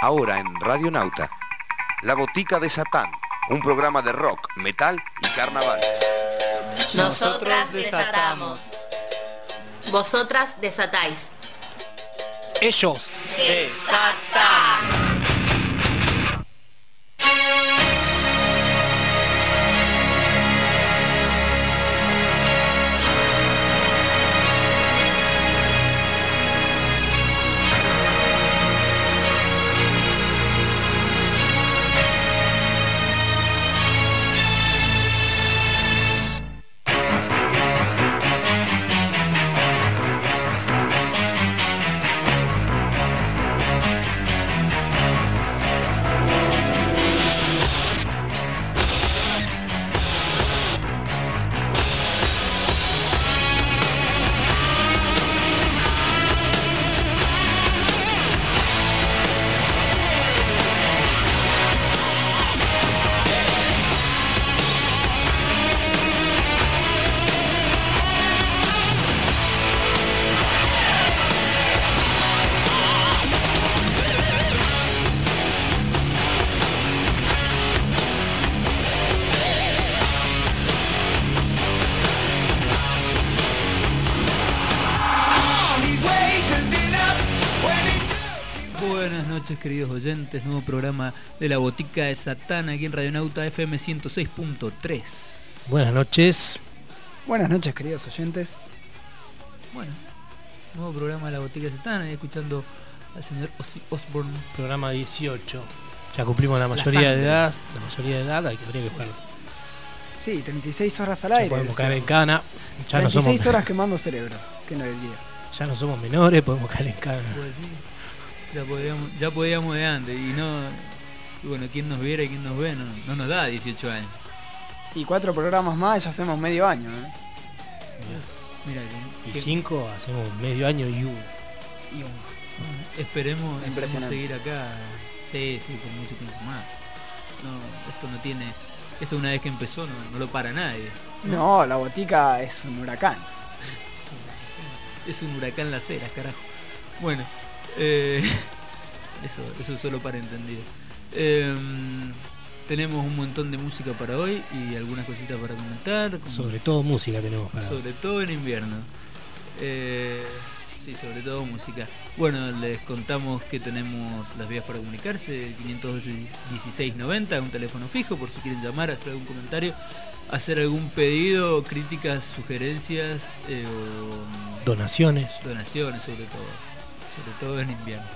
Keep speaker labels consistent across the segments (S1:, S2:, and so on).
S1: Ahora en Radio Nauta, La Botica de Satán, un programa de rock, metal y carnaval.
S2: Nosotras desatamos. Vosotras desatáis.
S3: Ellos
S2: desatan.
S4: Queridos oyentes, nuevo programa de La Botica de Satán aquí en Radio Nauta FM 106.3.
S3: Buenas noches.
S5: Buenas noches, queridos oyentes.
S4: Bueno, nuevo programa de La Botica de Satán, ahí escuchando al señor Ozzy Osbourne.
S3: Programa 18. Ya cumplimos la mayoría de edad. Habría que jugar.
S5: Sí, 36 horas al aire.
S3: Podemos caer en cana. Ya
S5: 36
S3: no somos
S5: horas quemando cerebro, que no del día.
S3: Ya no somos menores, podemos caer en cana.
S4: Pues sí. Ya podíamos de antes y bueno, quien nos viera y quien nos ve no nos da 18 años.
S5: Y 4 programas más ya hacemos medio año, ¿eh?
S4: Mira,
S3: y 5 hacemos medio año y uno.
S4: Esperemos seguir acá. Sí, por mucho tiempo más. Esto una vez que empezó no lo para nadie.
S5: No, La Botica es un huracán.
S4: Es un huracán las Heras, carajo. Bueno. Eso solo para entendido. Tenemos un montón de música para hoy y algunas cositas para comentar.
S3: Sobre todo música tenemos para
S4: sobre todo en invierno. Sí, sobre todo música. Bueno, les contamos que tenemos las vías para comunicarse, 512-1690, un teléfono fijo por si quieren llamar, hacer algún comentario, hacer algún pedido, críticas, sugerencias o
S3: donaciones
S4: sobre todo en invierno.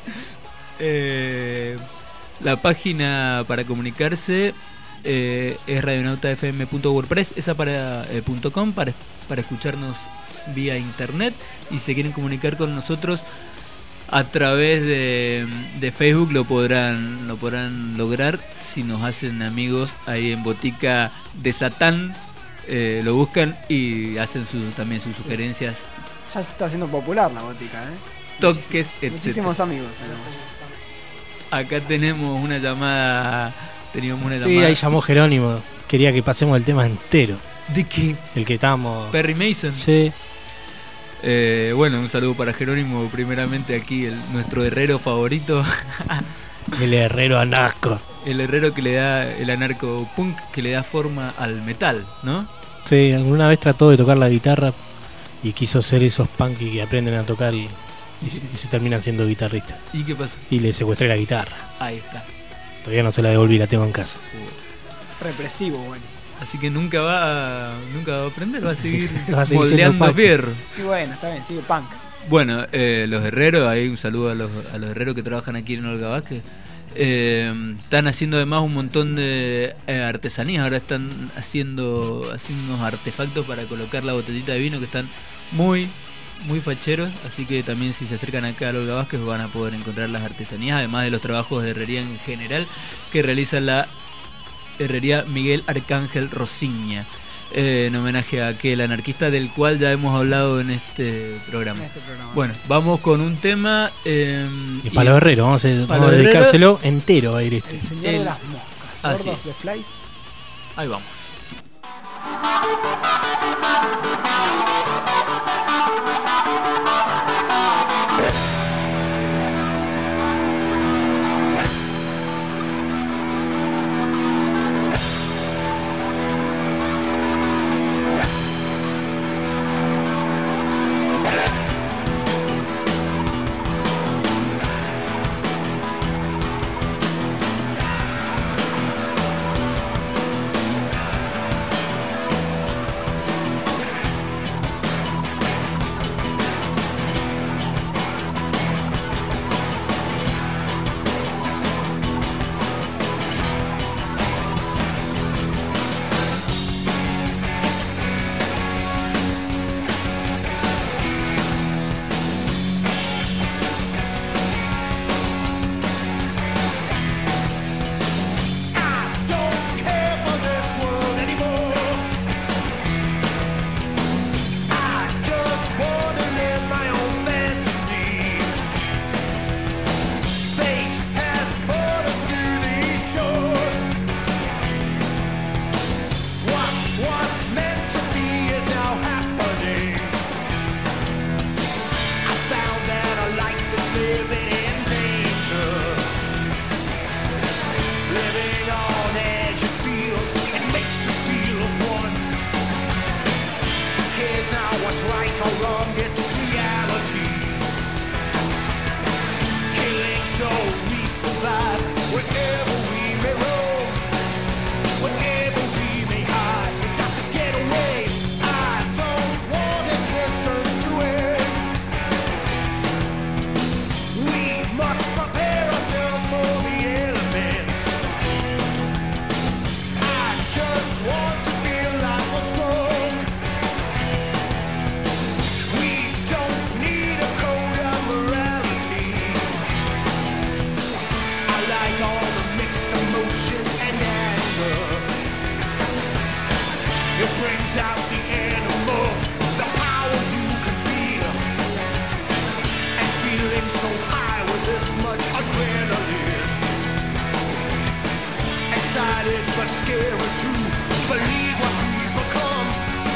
S4: La página para comunicarse es radionautafm.wordpress, esa para .com para escucharnos vía internet, y si se quieren comunicar con nosotros a través de Facebook lo podrán lograr si nos hacen amigos ahí en Botica de Satán, lo buscan y hacen también sus sugerencias.
S5: Ya se está haciendo popular La Botica,
S4: toques, etc.
S5: Muchísimos amigos.
S4: Acá tenemos una llamada.
S3: Sí, ahí llamó Jerónimo. Quería que pasemos el tema entero.
S4: ¿De qué?
S3: El que estábamos.
S4: Perry Mason.
S3: Sí.
S4: Bueno, un saludo para Jerónimo. Primeramente aquí nuestro herrero favorito.
S3: El herrero anarco.
S4: El herrero que le da el anarco punk, que le da forma al metal, ¿no?
S3: Sí, alguna vez trató de tocar la guitarra y quiso ser esos punky que aprenden a tocar y se terminan siendo guitarristas.
S4: ¿Y qué pasó?
S3: Y le secuestré la guitarra.
S4: Ahí está.
S3: Todavía no se la devolví, la tengo en casa.
S5: Represivo, bueno.
S4: Así que nunca va a aprender, va a seguir
S3: moldeando
S4: fierro.
S5: Y bueno, está bien, sigue punk.
S4: Bueno, los herreros, ahí un saludo a los herreros que trabajan aquí en Olga Vázquez. Están haciendo además un montón de artesanías. Ahora están haciendo unos artefactos para colocar la botellita de vino que están muy facheros, así que también si se acercan acá a Olga Vázquez van a poder encontrar las artesanías, además de los trabajos de herrería en general que realiza la herrería Miguel Arcángel Rosiña, en homenaje a aquel anarquista del cual ya hemos hablado en este programa. Bueno, vamos con un tema
S3: y para los herreros, vamos a dedicárselo entero a ir
S5: El señor de las moscas, Lord of the Flies.
S4: Ahí vamos.
S6: scary to believe what we've become.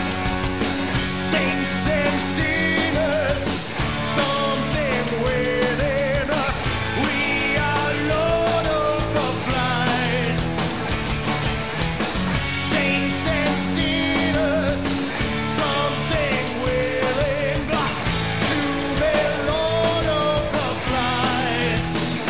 S6: Saints and sinners, something within us. We are Lord of the Flies. Saints and sinners, something within us to be Lord of the Flies.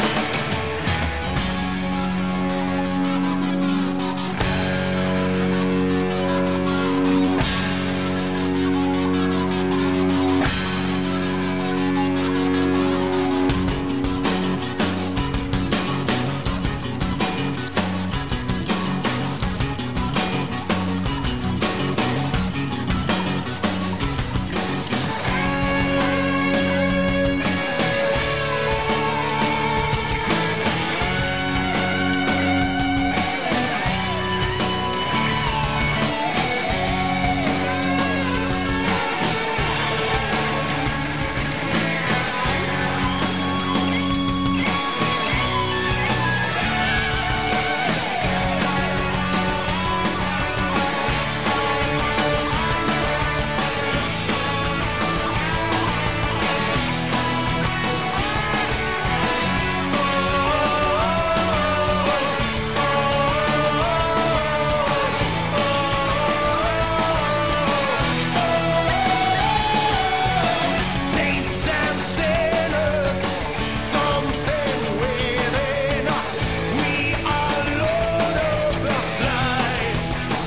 S6: Saints and sinners, something within us. We are Lord of the Flies.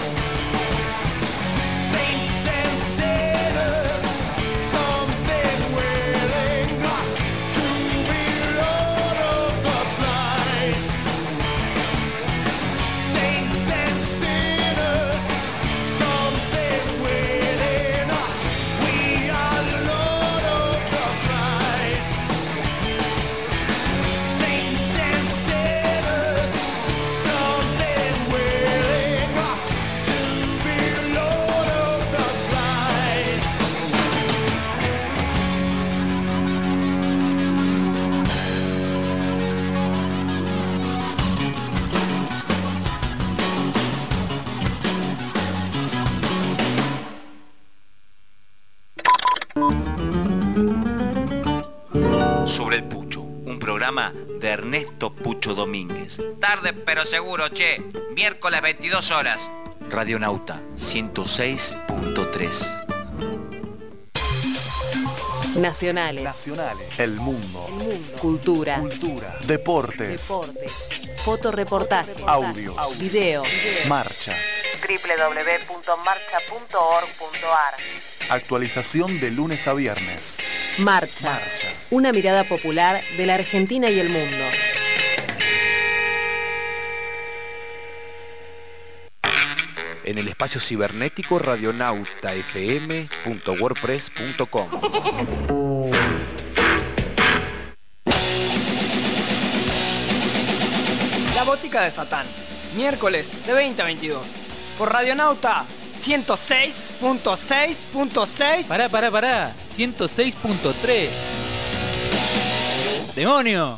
S6: Saints and sinners, something within us to be Lord of the Flies. Saints and sinners, something within us. We are Lord of the Flies. Saints and sinners, something within us to be Lord of the Flies.
S1: Sobre el Pucho, un programa de Ernesto Pucho Domínguez.
S7: Tarde pero seguro, che. Miércoles 22 horas.
S1: Radionauta 106.3.
S8: Nacionales.
S9: El mundo.
S8: Cultura.
S9: Deportes.
S8: Fotoreportajes.
S9: Audios.
S8: Video.
S9: Marcha.
S8: www.marcha.org.ar.
S9: Actualización de lunes a viernes.
S8: Marcha. Una mirada popular de la Argentina y el mundo.
S1: En el espacio cibernético radionautafm.wordpress.com.
S5: La Botica de Satán, miércoles de 20 a 22. Por Radionauta 106.6.6.
S4: Pará. 106.3. ¡Demonio!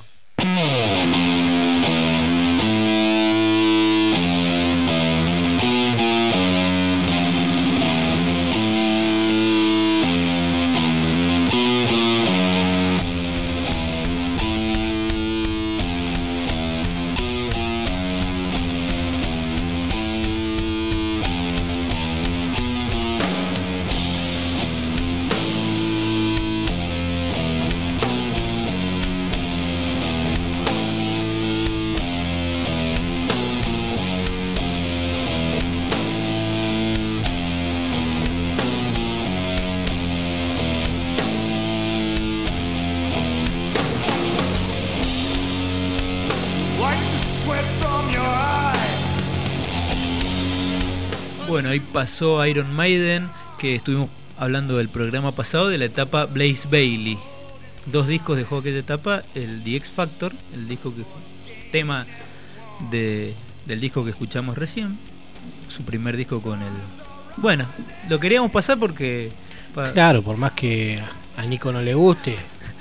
S4: Bueno, ahí pasó Iron Maiden, que estuvimos hablando del programa pasado, de la etapa Blaze Bayley. 2 discos dejó aquella etapa, el The X Factor, el disco que tema del disco que escuchamos recién, su primer disco con el... Bueno, lo queríamos pasar porque...
S3: Claro, por más que a Nico no le guste,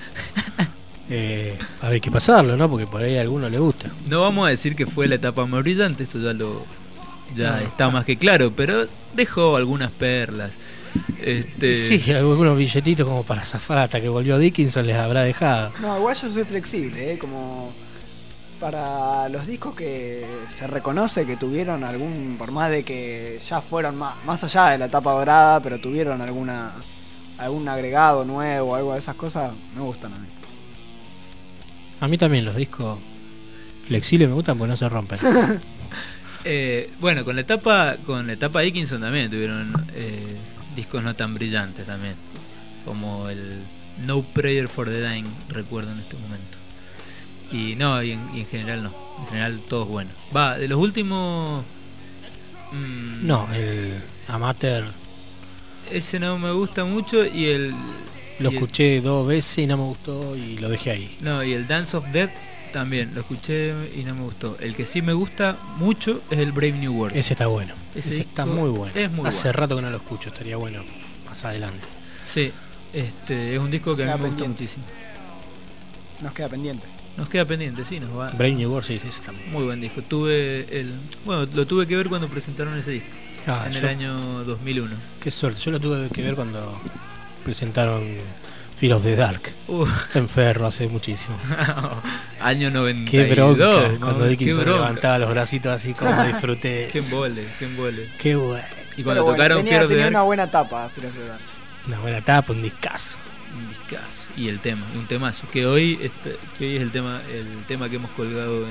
S3: hay que pasarlo, ¿no? Porque por ahí a alguno le gusta.
S4: No vamos a decir que fue la etapa más brillante, esto ya lo ya está más que claro, pero dejó algunas perlas.
S3: Sí, algunos billetitos como para zafar hasta que volvió Dickinson les habrá dejado.
S5: No, igual yo soy flexible, como para los discos que se reconoce que tuvieron algún, por más de que ya fueron más allá de la etapa dorada, pero tuvieron algún agregado nuevo, algo de esas cosas, me gustan a mí.
S3: A mí también los discos flexibles me gustan porque no se rompen.
S4: Bueno, con la etapa Dickinson también tuvieron discos no tan brillantes también, como el No Prayer for the Dying, recuerdo en este momento. Y en general no, en general todos buenos. De los últimos...
S3: No, el Amateur...
S4: Ese no me gusta mucho y
S3: lo escuché 2 veces y no me gustó y lo dejé ahí.
S4: No, y el Dance of Death también lo escuché y no me gustó. El que sí me gusta mucho es el Brave New World.
S3: Ese está bueno. Ese está muy bueno.
S4: Es muy
S3: Hace
S4: bueno.
S3: rato que no lo escucho, estaría bueno más adelante.
S4: Sí, es un disco que a mí me gusta muchísimo.
S5: Nos queda pendiente.
S4: Nos queda pendiente, sí, nos va.
S3: Brave New World, sí, ese está
S4: muy buen disco. Lo tuve que ver cuando presentaron ese disco. En el año 2001.
S3: Qué suerte, yo lo tuve que ver cuando presentaron Fear of the Dark en Ferro hace muchísimo.
S4: Año 92.
S3: Qué bronca, ¿no? Cuando Dickinson levantaba los bracitos así, como disfruté.
S4: Qué embole.
S3: Qué bueno.
S4: Y cuando tocaron Fear of the Dark,
S5: una buena tapa, Fear of the Dark.
S3: Una buena tapa, un discazo.
S4: Y el tema, un temazo, que hoy es el tema que hemos colgado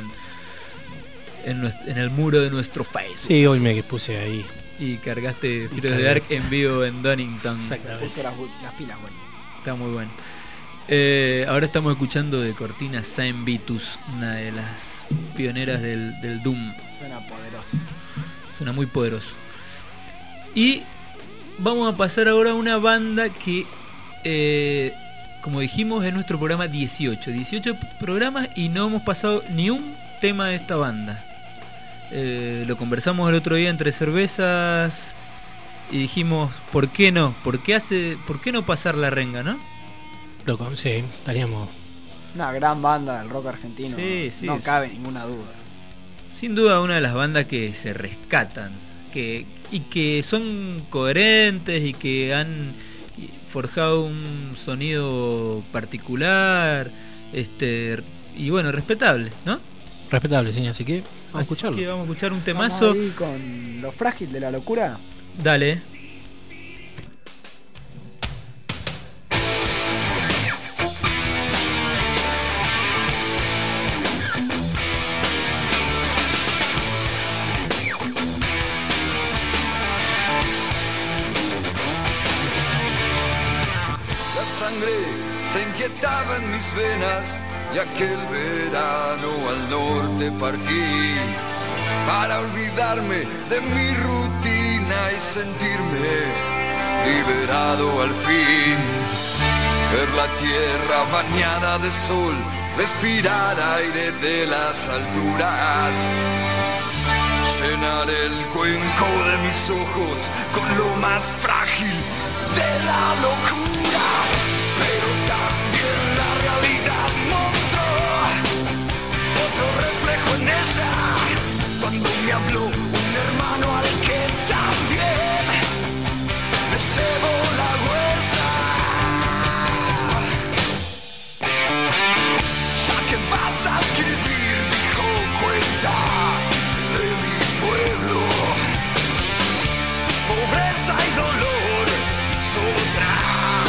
S4: en el muro de nuestro Facebook.
S3: Sí, hoy me puse ahí.
S4: Y cargaste Fear of the Dark en vivo en Donington.
S3: Exactamente.
S5: Puso las pilas, bueno.
S4: Está muy bueno. Ahora estamos escuchando de cortina Saint Vitus, una de las pioneras del Doom.
S5: Suena poderoso.
S4: Suena muy poderoso. Y vamos a pasar ahora a una banda que, como dijimos, es nuestro programa 18 programas y no hemos pasado ni un tema de esta banda. Lo conversamos el otro día entre cervezas y dijimos, ¿por qué no? ¿Por qué no pasar la renga, no?
S3: Sí, estaríamos...
S5: Una gran banda del rock argentino, no cabe ninguna duda.
S4: Sin duda una de las bandas que se rescatan, y que son coherentes y que han forjado un sonido particular, y bueno, respetable, ¿no?
S3: Respetable, sí, así que vamos a escucharlo.
S4: Vamos a escuchar un temazo.
S5: Vamos ahí con Lo Frágil de la Locura.
S4: Dale.
S10: La sangre se inquietaba en mis venas y aquel verano al norte partí para olvidarme de mi rutina y sentirme liberado al fin. Ver la tierra bañada de sol, respirar aire de las alturas, llenar el cuenco de mis ojos con lo más frágil de la locura. Pero también la realidad mostró otro reflejo en ella, cuando me habló un hermano al que también me llevó la huesa. Ya que vas a escribir, dijo, cuenta de mi pueblo. Pobreza y dolor solo trae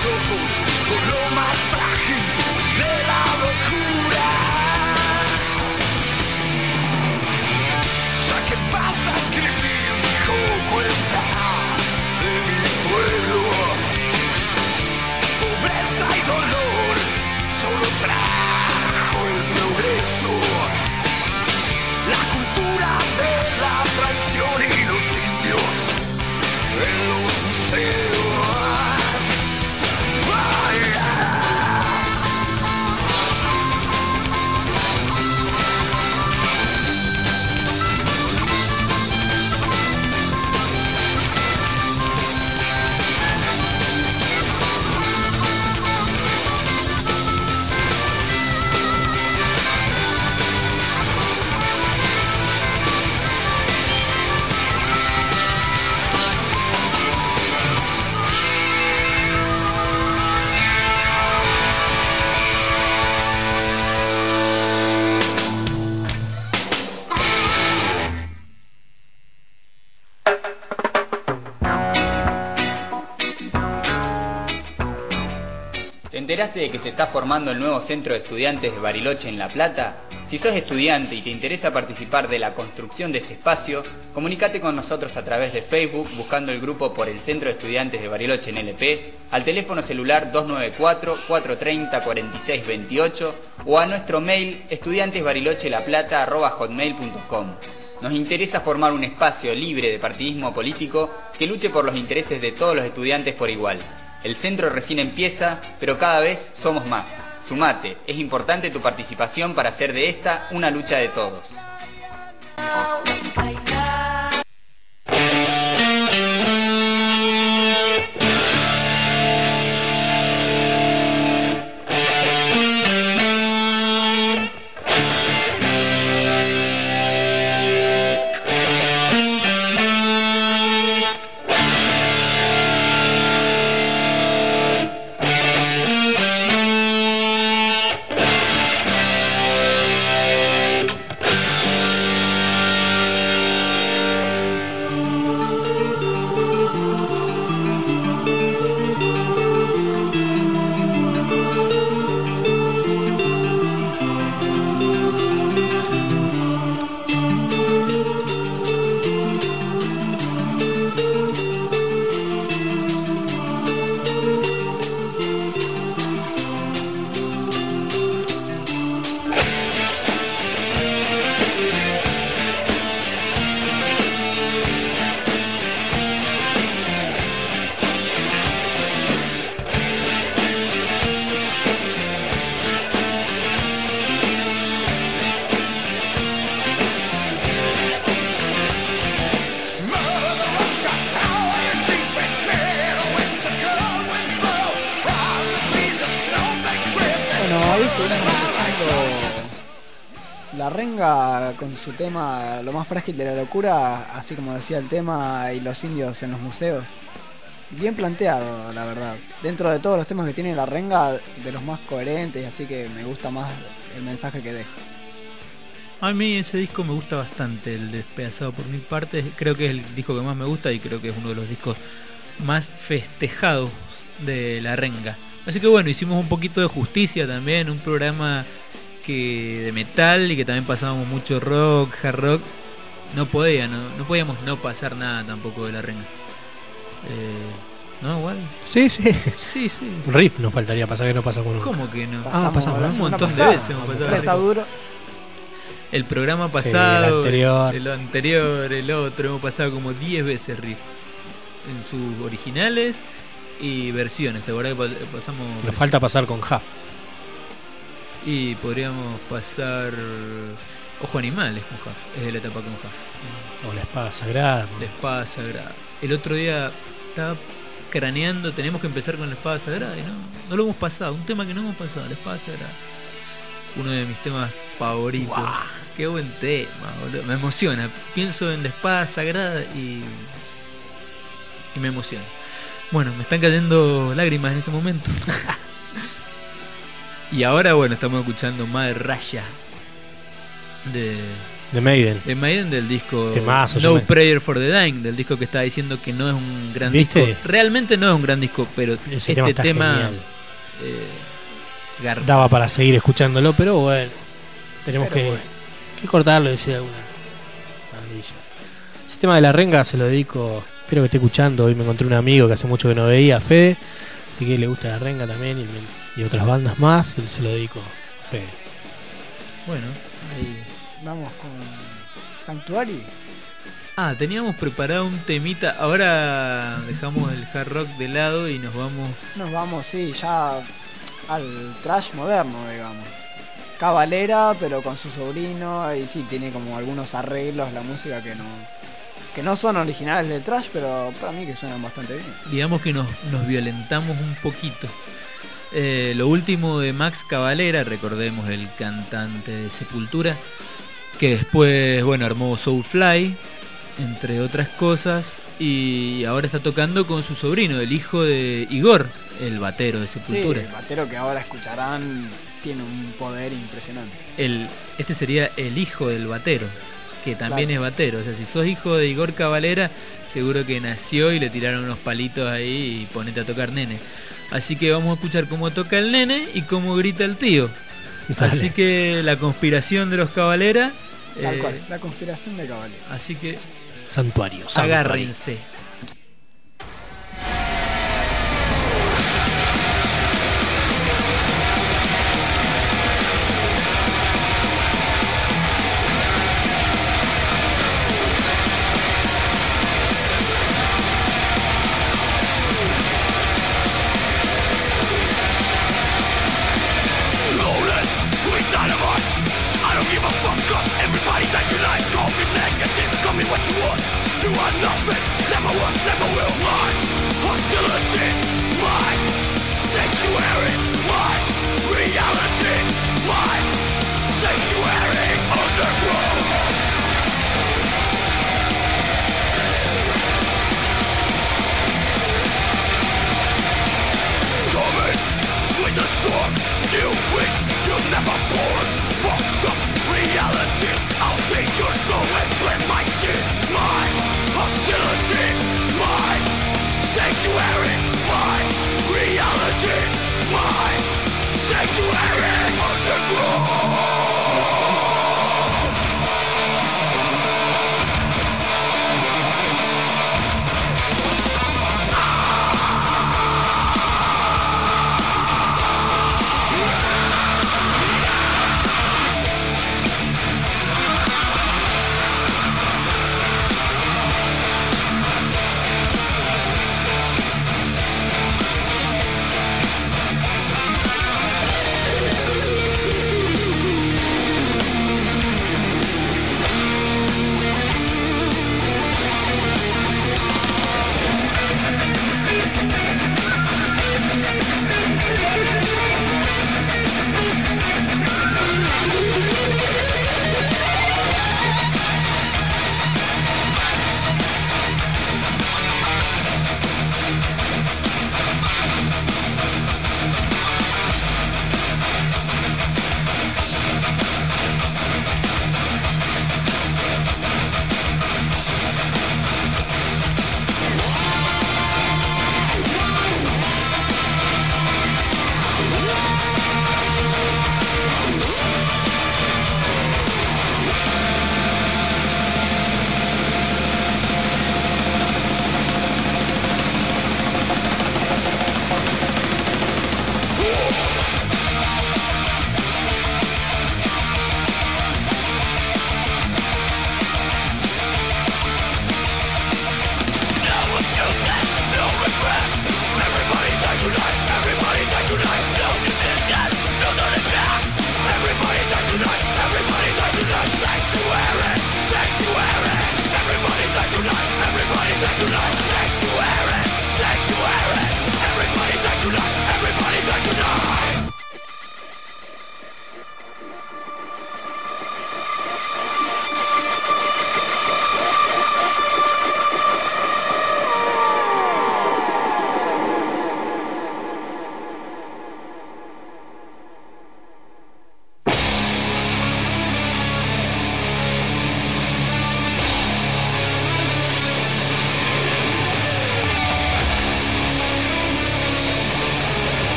S10: ojos con lo más frágil de la locura. Ya que vas a escribir, hijo, cuenta de mi pueblo. Pobreza y dolor solo trajo el progreso. La cultura de la traición y los indios en los museos.
S11: ¿Te enteraste de que se está formando el nuevo centro de estudiantes de Bariloche en La Plata? Si sos estudiante y te interesa participar de la construcción de este espacio, comunícate con nosotros a través de Facebook buscando el grupo por el Centro de Estudiantes de Bariloche en LP, al teléfono celular 294-430-4628 o a nuestro mail estudiantesbarilochelplata@hotmail.com. Nos interesa formar un espacio libre de partidismo político que luche por los intereses de todos los estudiantes por igual. El centro recién empieza, pero cada vez somos más. Sumate, es importante tu participación para hacer de esta una lucha de todos.
S5: La Renga con su tema Lo más frágil de la locura, así como decía el tema, y los indios en los museos. Bien planteado, la verdad. Dentro de todos los temas que tiene La Renga, de los más coherentes, así que me gusta más el mensaje que deja.
S4: A mí ese disco me gusta bastante, el Despedazado por mil partes. Creo que es el disco que más me gusta y creo que es uno de los discos más festejados de La Renga. Así que bueno, hicimos un poquito de justicia también, un programa de metal y que también pasábamos mucho rock, hard rock. No podíamos no pasar nada tampoco de La Renga. ¿No? Igual.
S3: Sí.
S4: Sí.
S3: Riff nos faltaría pasar, que no pasamos nunca.
S4: ¿Cómo que no?
S3: Pasamos
S4: un montón de veces hemos pasado. El programa pasado,
S3: sí,
S4: el anterior, el otro, hemos pasado como 10 veces Riff. En sus originales y versiones. ¿Te acuerdas que pasamos?
S3: Nos falta pasar con Huff.
S4: Y podríamos pasar Ojo Animales con Huff. Es de la etapa con Huff.
S3: O La Espada Sagrada.
S4: La Espada Sagrada. El otro día estaba craneando, tenemos que empezar con La Espada Sagrada y no lo hemos pasado. Un tema que no hemos pasado, La Espada Sagrada. Uno de mis temas favoritos. ¡Wow! Qué buen tema, boludo. Me emociona. Pienso en La Espada Sagrada y me emociona. Bueno, me están cayendo lágrimas en este momento. Y ahora, bueno, estamos escuchando Madre Raya de
S3: De Maiden.
S4: De Maiden, del disco
S3: Temazo,
S4: No Prayer for the Dying, del disco que estaba diciendo que no es un gran
S3: ¿Viste?
S4: disco. Realmente no es un gran disco, pero
S3: Ese
S4: este tema
S3: daba para seguir escuchándolo, pero bueno, tenemos que cortarlo y decir alguna maravilla. Ese tema de la renga se lo dedico, espero que esté escuchando. Hoy me encontré un amigo que hace mucho que no veía, Fede, así que le gusta la renga también y otras bandas más, y se lo dedico a Fede.
S4: Bueno, ahí
S5: vamos con Sanctuary.
S4: Teníamos preparado un temita. Ahora dejamos el hard rock de lado y nos vamos,
S5: sí, ya al thrash moderno, digamos. Cavalera, pero con su sobrino. Ahí sí tiene como algunos arreglos la música que no son originales del thrash, pero para mí que suenan bastante bien.
S4: Digamos que nos violentamos un poquito. Lo último de Max Cavalera, recordemos, el cantante de Sepultura, que después, bueno, armó Soulfly, entre otras cosas, y ahora está tocando con su sobrino, el hijo de Igor, el batero de Sepultura.
S5: Sí, el batero que ahora escucharán tiene un poder impresionante.
S4: Este sería el hijo del batero, que también es batero. O sea, si sos hijo de Igor Cavalera, seguro que nació y le tiraron unos palitos ahí y ponete a tocar nene. Así que vamos a escuchar cómo toca el nene y cómo grita el tío. Dale. Así que la conspiración de los Cavalera.
S5: Tal cual, la conspiración de Cavalera.
S4: Así que
S3: Santuario.
S4: Agárrense.
S6: Everybody that you like, call me negative, call me what you want. You are nothing, never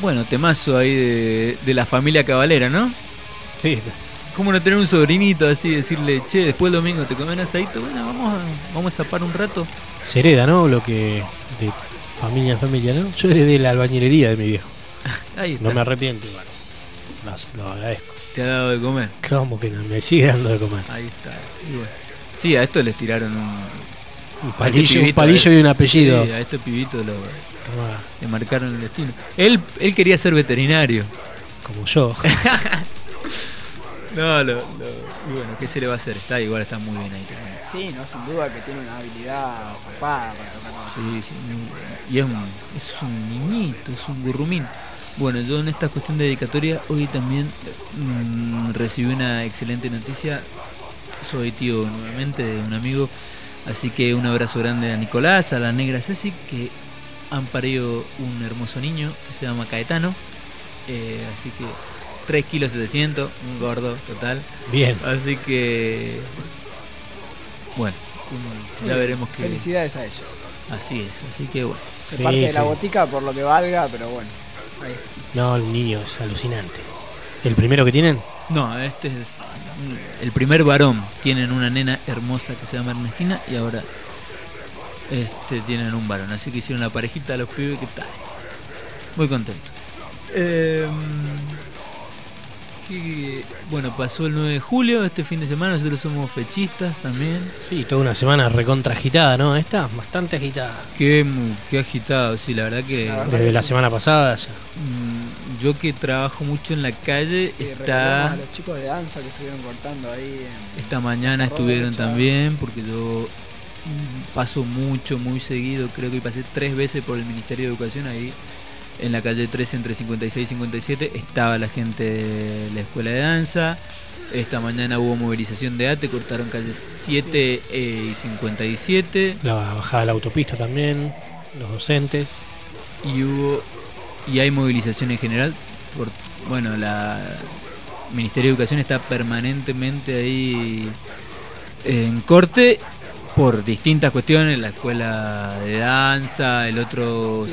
S4: Bueno, temazo ahí de la familia Cabalera, ¿no?
S3: Sí.
S4: ¿Cómo no tener un sobrinito así, decirle, che, después el domingo te comen asadito? Bueno, vamos a zapar un rato.
S3: Se hereda, ¿no? Lo que de familia en familia, ¿no? Yo heredé la albañilería de mi viejo.
S4: Ahí está.
S3: No me arrepiento igual. Lo agradezco.
S4: ¿Te ha dado de comer?
S3: ¿Cómo que no? Me sigue dando de comer.
S4: Ahí está. Y bueno. Sí, a esto les tiraron
S3: un palillo y un apellido.
S4: Sí, a este pibito le marcaron el destino. Él quería ser veterinario.
S3: Como yo.
S4: No, y bueno, ¿qué se le va a hacer? Igual está muy bien ahí también.
S5: Sí, no, sin duda que tiene una habilidad zarpada para tocar.
S4: Sí, muy bueno. Y es un niñito, es un gurrumín. Bueno, yo en esta cuestión de dedicatoria hoy también recibí una excelente noticia. Soy tío nuevamente de un amigo, así que un abrazo grande a Nicolás, a la negra Ceci, que han parido un hermoso niño que se llama Caetano. Así que 3 kilos 700, un gordo total.
S3: Bien.
S4: Así que bueno, ya veremos que.
S5: Felicidades a ellos.
S4: Así es, así que bueno.
S5: De parte de la botica por lo que valga, pero bueno. Ahí.
S3: No, el niño es alucinante. ¿El primero que tienen?
S4: No, este es el primer varón. Tienen una nena hermosa que se llama Ernestina y ahora tienen un varón. Así que hicieron la parejita de los pibes que tal. Muy contento. Bueno, pasó el 9 de julio, este fin de semana, nosotros somos fechistas también.
S3: Sí, toda una semana recontra agitada, ¿no? Esta, bastante agitada.
S4: Qué agitado, sí, la verdad que...
S3: Desde la semana pasada ya.
S4: Yo que trabajo mucho en la calle, está...
S5: A los chicos de danza que estuvieron cortando ahí.
S4: Esta mañana estuvieron también, porque yo paso mucho, muy seguido, creo que pasé 3 veces por el Ministerio de Educación ahí. En la calle 13 entre 56 y 57 estaba la gente de la escuela de danza. Esta mañana hubo movilización de ATE, cortaron calle 7 y 57.
S3: La bajada de la autopista también, los docentes.
S4: Y hay movilización en general. La Ministerio de Educación está permanentemente ahí en corte por distintas cuestiones, la escuela de danza, el otro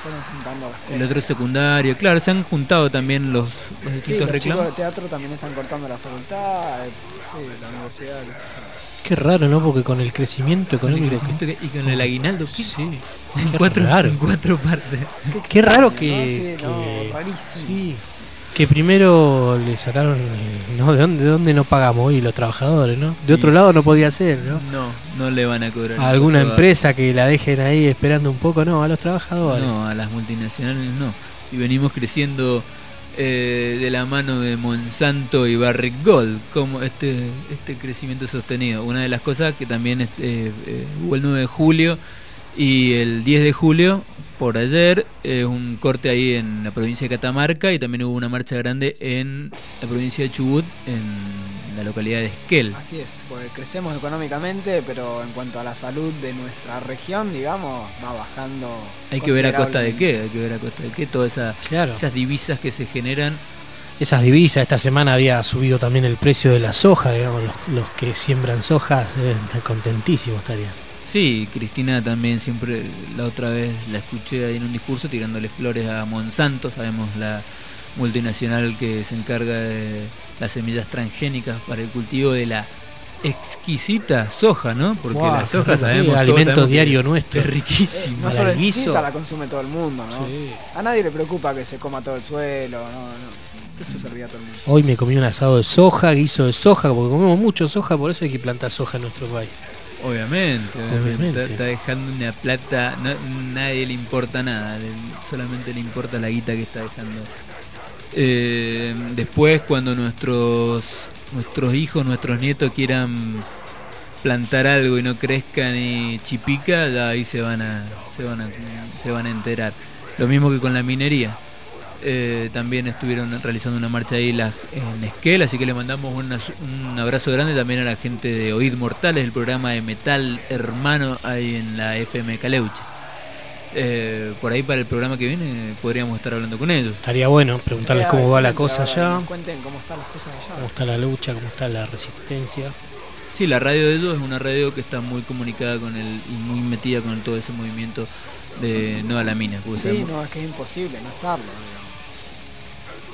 S4: secundario, claro, se han juntado también los distintos reclamos.
S5: Los chicos de teatro también están cortando la facultad, la universidad.
S3: Qué raro, ¿no? Porque con el crecimiento económico
S4: y con el aguinaldo,
S3: sí,
S4: en 4 partes.
S3: Qué raro
S5: rarísimo.
S3: Sí. Que primero le sacaron, ¿no? ¿De dónde no pagamos hoy los trabajadores, no? De otro lado no podía ser, ¿no?
S4: No le van a cobrar.
S3: A alguna empresa que la dejen ahí esperando un poco, no, a los trabajadores.
S4: No, a las multinacionales no. Y venimos creciendo de la mano de Monsanto y Barrick Gold, como este crecimiento sostenido. Una de las cosas que también hubo el 9 de julio y el 10 de julio, por ayer, un corte ahí en la provincia de Catamarca y también hubo una marcha grande en la provincia de Chubut, en la localidad de Esquel.
S5: Así es, porque crecemos económicamente, pero en cuanto a la salud de nuestra región, digamos, va bajando.
S4: Hay que ver a costa de qué, todas esas divisas que se generan.
S3: Esas divisas, esta semana había subido también el precio de la soja, digamos, los que siembran soja deben estar contentísimos estarían.
S4: Sí, Cristina también siempre, la otra vez la escuché ahí en un discurso tirándole flores a Monsanto, sabemos la multinacional que se encarga de las semillas transgénicas para el cultivo de la exquisita soja, ¿no? Porque la soja sabemos,
S3: alimento diario nuestro.
S4: Es riquísimo.
S5: No solo exquisita, la consume todo el mundo, ¿no? Sí. A nadie le preocupa que se coma todo el suelo, no. Eso servía a todo el mundo.
S3: Hoy me comí un asado de soja, guiso de soja, porque comemos mucho soja, por eso hay que plantar soja en nuestro país.
S4: Obviamente. Está dejando una plata, nadie le importa nada, solamente le importa la guita que está dejando. Después cuando nuestros hijos, nuestros nietos quieran plantar algo y no crezca ni chipica, ya ahí se van a enterar. Lo mismo que con la minería. También estuvieron realizando una marcha ahí en Esquel, así que le mandamos un abrazo grande también a la gente de Oíd Mortales, el programa de metal hermano ahí en la FM Caleuche. Por ahí para el programa que viene podríamos estar hablando con ellos.
S3: Estaría bueno preguntarles cómo va la cosa allá.
S5: Cuenten cómo están las cosas allá.
S3: Cómo está la lucha, cómo está la resistencia.
S4: Sí, la radio de ellos es una radio que está muy comunicada con y muy metida con todo ese movimiento de no a la mina.
S5: Sí, no, es que es imposible no estarlo, digamos.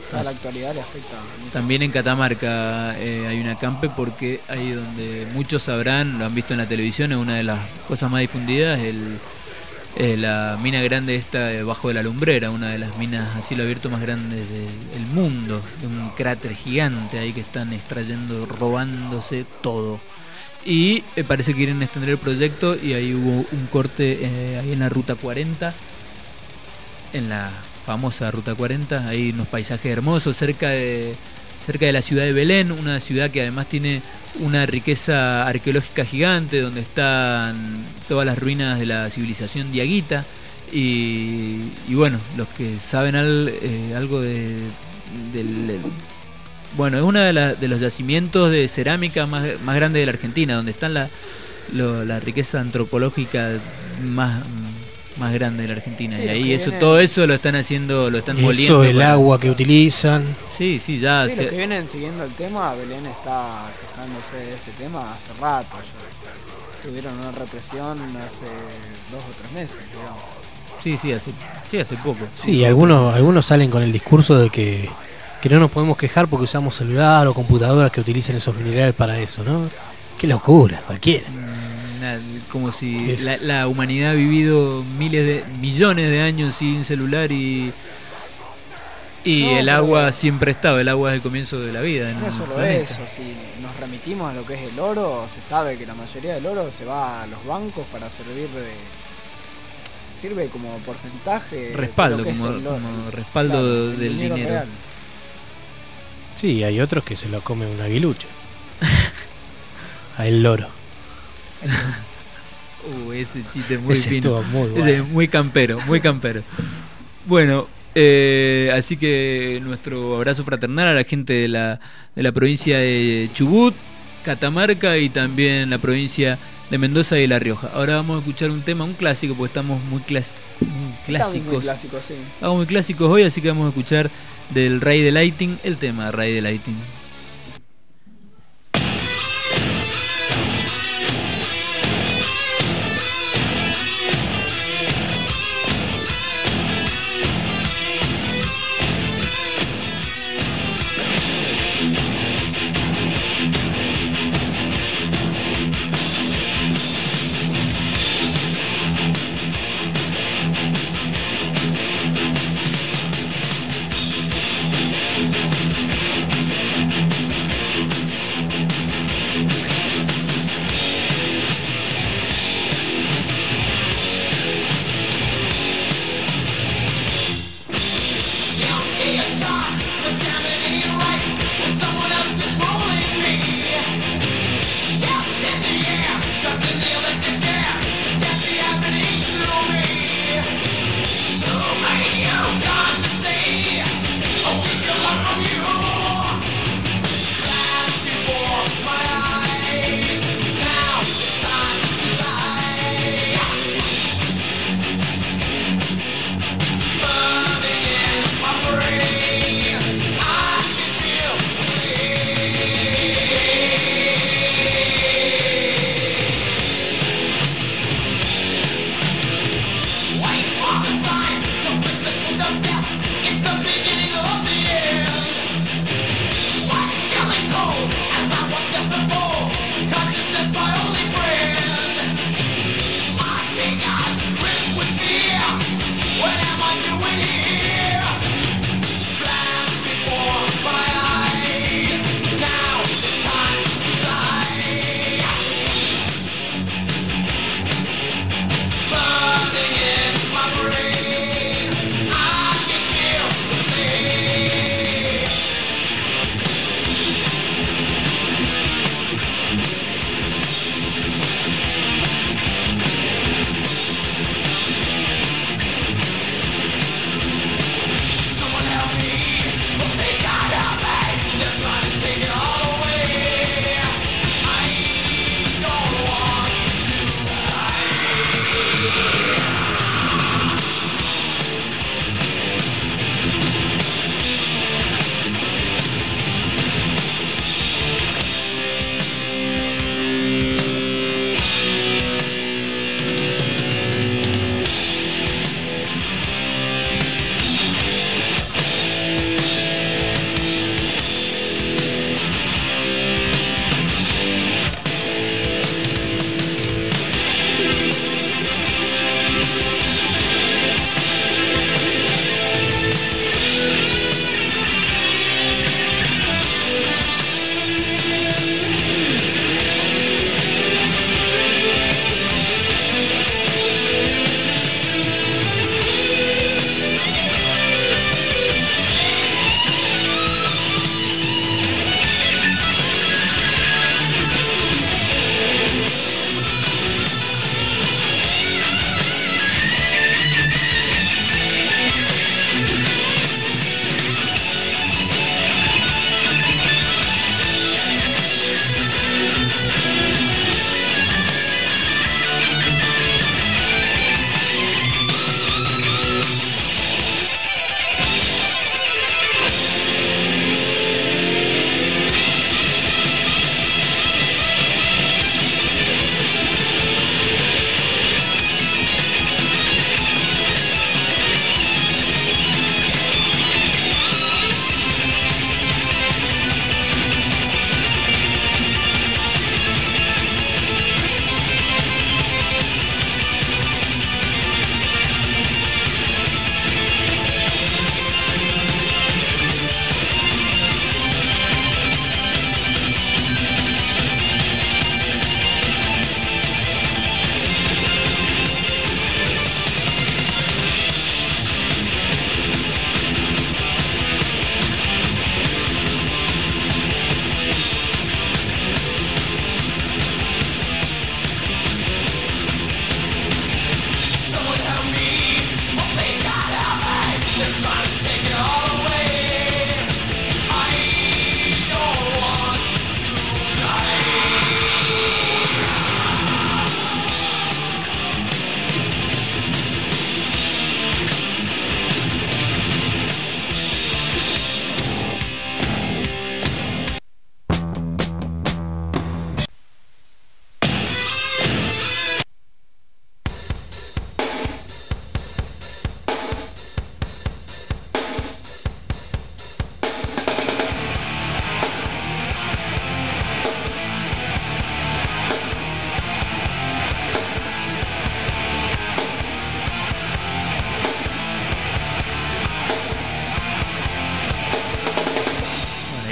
S5: toda la actualidad le afecta.
S4: También en Catamarca hay un acampe, porque ahí donde muchos sabrán, lo han visto en la televisión, es una de las cosas más difundidas, la mina grande esta debajo de la Lumbrera, una de las minas a cielo abierto más grandes del mundo, de un cráter gigante ahí que están extrayendo, robándose todo. Y parece que quieren extender el proyecto, y ahí hubo un corte ahí en la Ruta 40, en la famosa Ruta 40, hay unos paisajes hermosos cerca de la ciudad de Belén, una ciudad que además tiene una riqueza arqueológica gigante, donde están todas las ruinas de la civilización diaguita, y bueno, los que saben algo bueno, es uno de los yacimientos de cerámica más grandes de la Argentina, donde están la riqueza antropológica más grande de la Argentina. Sí, y ahí todo eso lo están haciendo, lo están moliendo.
S3: El agua que utilizan.
S5: Sí, los que vienen siguiendo el tema, Belén está quejándose de este tema hace rato. Tuvieron una represión hace 2 o 3 meses, digamos.
S4: Hace poco.
S3: Sí, algunos salen con el discurso de que no nos podemos quejar porque usamos celular o computadoras que utilicen esos minerales para eso, ¿no? Qué locura, cualquiera.
S4: Como si la humanidad ha vivido millones de años sin celular y el agua siempre estaba, el agua es el comienzo de la vida.
S5: No solo eso, si nos remitimos a lo que es el oro, se sabe que la mayoría del oro se va a los bancos para sirve como porcentaje,
S4: respaldo, como respaldo del dinero. Real.
S3: Sí, hay otros que se lo come un aguilucho. A el loro.
S4: Ese chiste muy fino. Muy campero, muy campero. Bueno, así que nuestro abrazo fraternal a la gente de la provincia de Chubut, Catamarca y también la provincia de Mendoza y La Rioja. Ahora vamos a escuchar un tema, un clásico, porque estamos muy clásicos.
S5: Sí.
S4: Estamos muy clásicos hoy, así que vamos a escuchar del Ray de Lighting, el tema Ray de Lighting.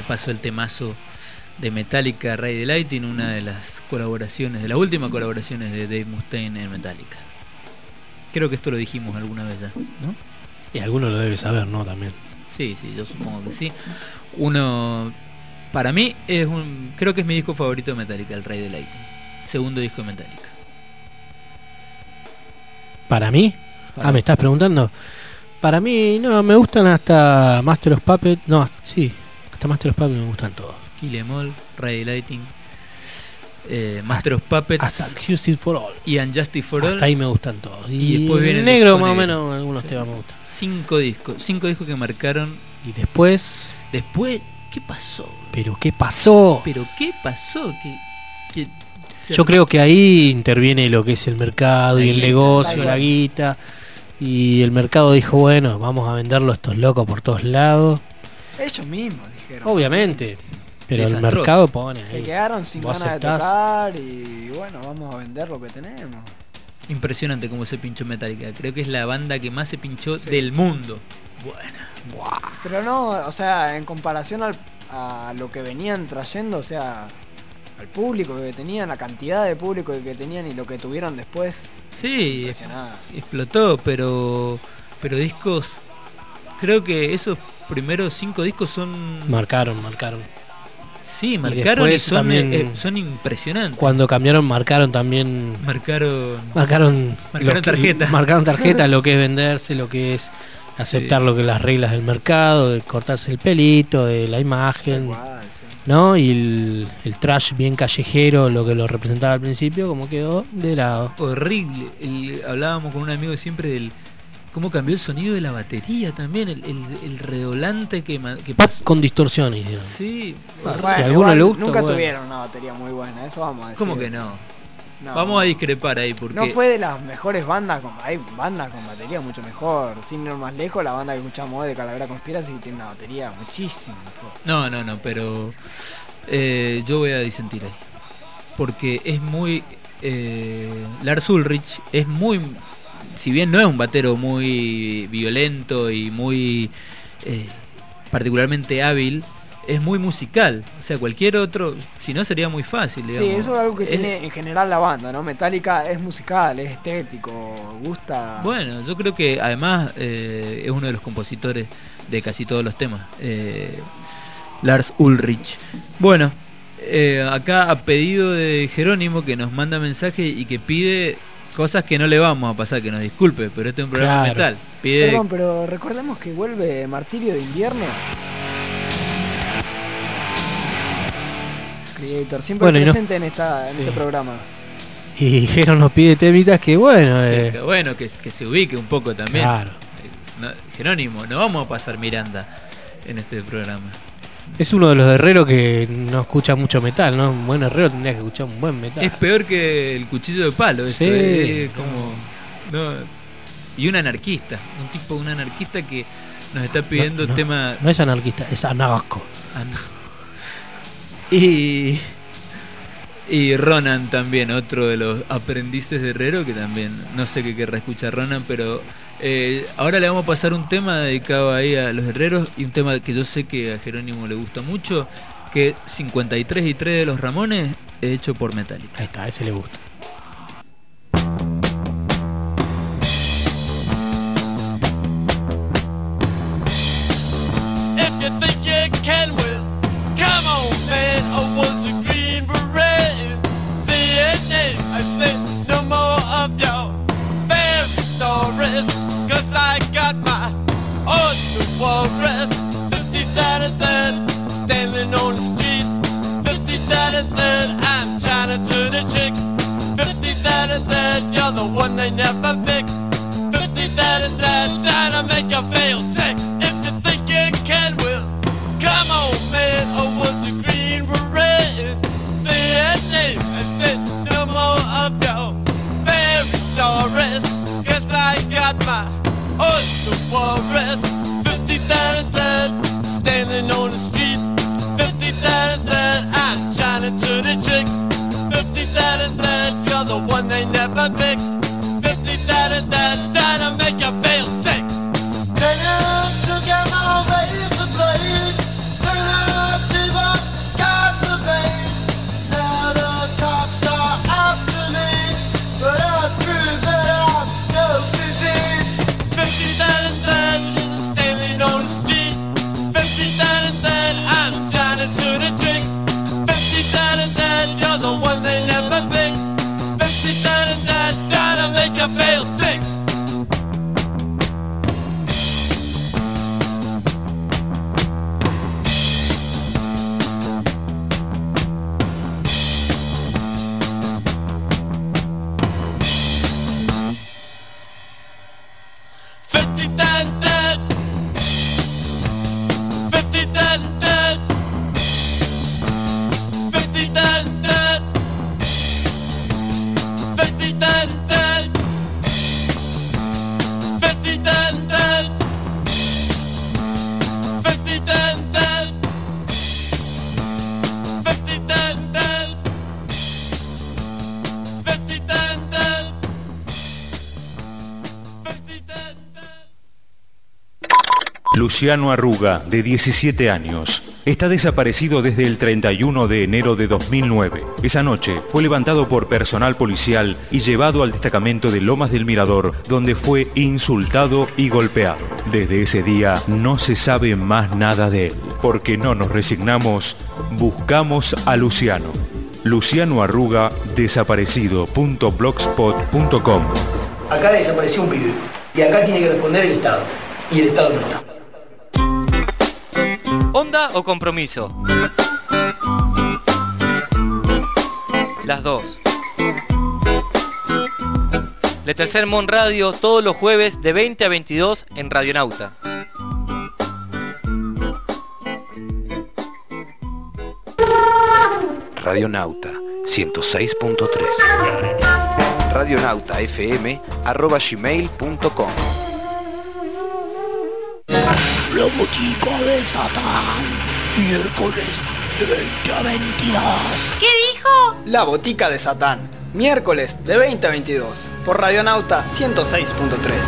S4: pasó el temazo de Metallica, Ride the Lightning, una de las colaboraciones, de las últimas colaboraciones de Dave Mustaine en Metallica. Creo que esto lo dijimos alguna vez ya, ¿no?
S3: Y alguno lo debe saber, ¿no? También.
S4: Sí, yo supongo que sí. Uno, para mí, creo que es mi disco favorito de Metallica, el Ride the Lightning. Segundo disco de Metallica.
S3: ¿Para mí? ¿Me estás preguntando? Para mí, no, me gustan hasta Master of Puppets. No, sí, hasta Master of Puppets me gustan todos.
S4: Kill Em All, Ride the Lightning, Master of Puppets,
S3: hasta Justice for All
S4: y Unjustice for All.
S3: Hasta ahí me gustan todos.
S4: Y después viene el
S3: negro,
S4: disco
S3: más o
S4: negro.
S3: menos, algunos temas me gustan.
S4: 5 discos que marcaron.
S3: Y después,
S4: ¿qué pasó?
S3: ¿Pero qué pasó? Yo creo que ahí interviene lo que es el mercado y el negocio, la guita. Y el mercado dijo, bueno, vamos a venderlo a estos locos por todos lados.
S5: Ellos mismos dijeron.
S3: Obviamente. Pero
S4: Desastroso.
S3: el mercado pone ahí.
S5: Se quedaron sin
S3: Vos
S5: ganas de
S3: estás-
S5: tocar y bueno, vamos a vender lo que tenemos.
S4: Impresionante cómo se pinchó Metallica. Creo que es la banda que más se pinchó del mundo. Buena.
S5: Pero no, o sea, en comparación a lo que venían trayendo, o sea, al público que tenían, la cantidad de público que tenían y lo que tuvieron después.
S4: Sí,
S5: Impresionante.
S4: explotó, pero discos, creo que esos primeros 5 discos son...
S3: Marcaron.
S4: Sí, marcaron y
S3: después
S4: son,
S3: también,
S4: son impresionantes.
S3: Cuando cambiaron, marcaron también. Marcaron
S4: tarjeta.
S3: Marcaron tarjeta, lo que es venderse, lo que es aceptar lo que las reglas del mercado, de cortarse el pelito, de la imagen, ¿no? Y el trash bien callejero, lo que lo representaba al principio, como quedó de lado.
S4: Horrible. Hablábamos con un amigo siempre del cómo cambió el sonido de la batería también, el redolante que pasó.
S3: Con distorsiones. ¿No?
S4: Sí.
S5: Bueno,
S3: si a alguno le gusta,
S5: nunca
S3: bueno.
S5: tuvieron una batería muy buena, eso vamos a decir.
S4: ¿Cómo que no?
S5: No.
S4: Vamos a discrepar ahí porque
S5: No fue de las mejores bandas, hay bandas con batería mucho mejor. Sin ir más lejos, la banda que escuchamos hoy de Calavera Conspiracy tiene una batería muchísimo mejor.
S4: No, pero yo voy a disentir ahí. Porque es muy... Lars Ulrich es muy... Si bien no es un batero muy violento y muy particularmente hábil, es muy musical. O sea, cualquier otro, si no sería muy fácil, digamos.
S5: Sí, eso es algo que tiene en general la banda, ¿no? Metallica es musical, es estético, gusta.
S4: Bueno, yo creo que además es uno de los compositores de casi todos los temas, Lars Ulrich. Bueno, acá a pedido de Jerónimo, que nos manda mensaje y que pide cosas que no le vamos a pasar, que nos disculpe, pero este es un programa metal. Pide...
S5: Perdón, pero recordemos que vuelve Martirio de Invierno. Creator, siempre presente en este programa.
S3: Y Jero nos pide temitas que bueno...
S4: Bueno, que se ubique un poco también.
S3: Claro.
S4: Jerónimo, no vamos a pasar Miranda en este programa.
S3: Es uno de los herreros que no escucha mucho metal, ¿no? Un buen herrero tendría que escuchar un buen metal.
S4: Es peor que el cuchillo de palo, esto
S3: Sí,
S4: es como... No. Y un anarquista, un anarquista que nos está pidiendo tema...
S3: No es anarquista, es anarco.
S4: Y Ronan también, otro de los aprendices de herrero, que también no sé qué querrá escuchar Ronan, pero ahora le vamos a pasar un tema dedicado ahí a los herreros y un tema que yo sé que a Jerónimo le gusta mucho, que 53 y 3 de los Ramones, hecho por Metallica.
S3: Ahí está, ese le gusta.
S6: Come on, man, I was a green beret. Vietnam, I said no more of your fairy stories, 'cause I got my own war rest. 50,000 standing on the street. 50,000 I'm trying to turn a trick. 50,000 you're the one they never pick. 50,000 trying to make you feel sick. If you think you can, well, come on, man, I was a green beret. Vietnam, I said no more of your fairy stories, 'cause I got my own war rest. 50,000 standing on the street. 50,000 I'm trying to turn a trick. 50,000 you're the one they never pick. 50,000 trying to make you feel sick. Turn up to get my razor blade. Turn up to
S12: Luciano Arruga, de 17 años, está desaparecido desde el 31 de enero de 2009. Esa noche fue levantado por personal policial y llevado al destacamento de Lomas del Mirador, donde fue insultado y golpeado. Desde ese día no se sabe más nada de él. Porque no nos resignamos, buscamos a Luciano. Luciano Arruga, desaparecido.blogspot.com.
S13: Acá desapareció un pibe y acá tiene que responder el Estado. Y el Estado no está.
S14: ¿Onda o compromiso? Las dos. Le Tercer Mon Radio todos los jueves de 20 a 22 en Radionauta.
S1: Radionauta 106.3. radionautafm@gmail.com.
S15: La botica de Satán, miércoles de 20 a 22.
S2: ¿Qué dijo?
S5: La botica de Satán, miércoles de 20 a 22, por Radionauta 106.3.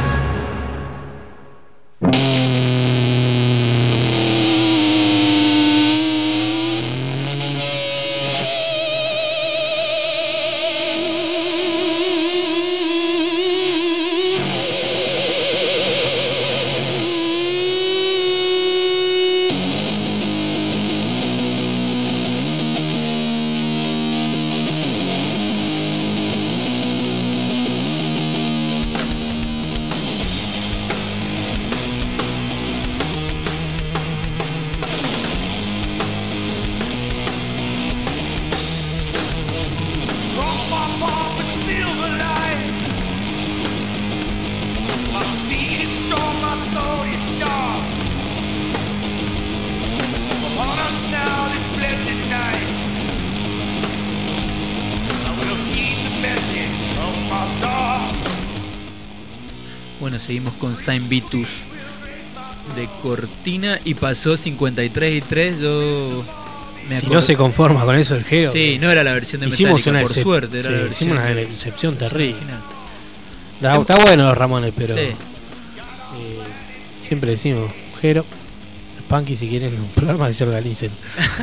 S4: Bueno, seguimos con Saint Vitus de Cortina y pasó 53 y 3. Yo
S3: si no se conforma con eso el Geo.
S4: Sí, no era la versión de
S3: hicimos
S4: Metallica,
S3: una
S4: por suerte. Era
S3: sí,
S4: la
S3: hicimos una
S4: de
S3: excepción terrible.
S4: original.
S3: Está bueno los Ramones, pero
S4: Sí.
S3: siempre decimos, Jero, Punky, si quieren un programa que se organicen.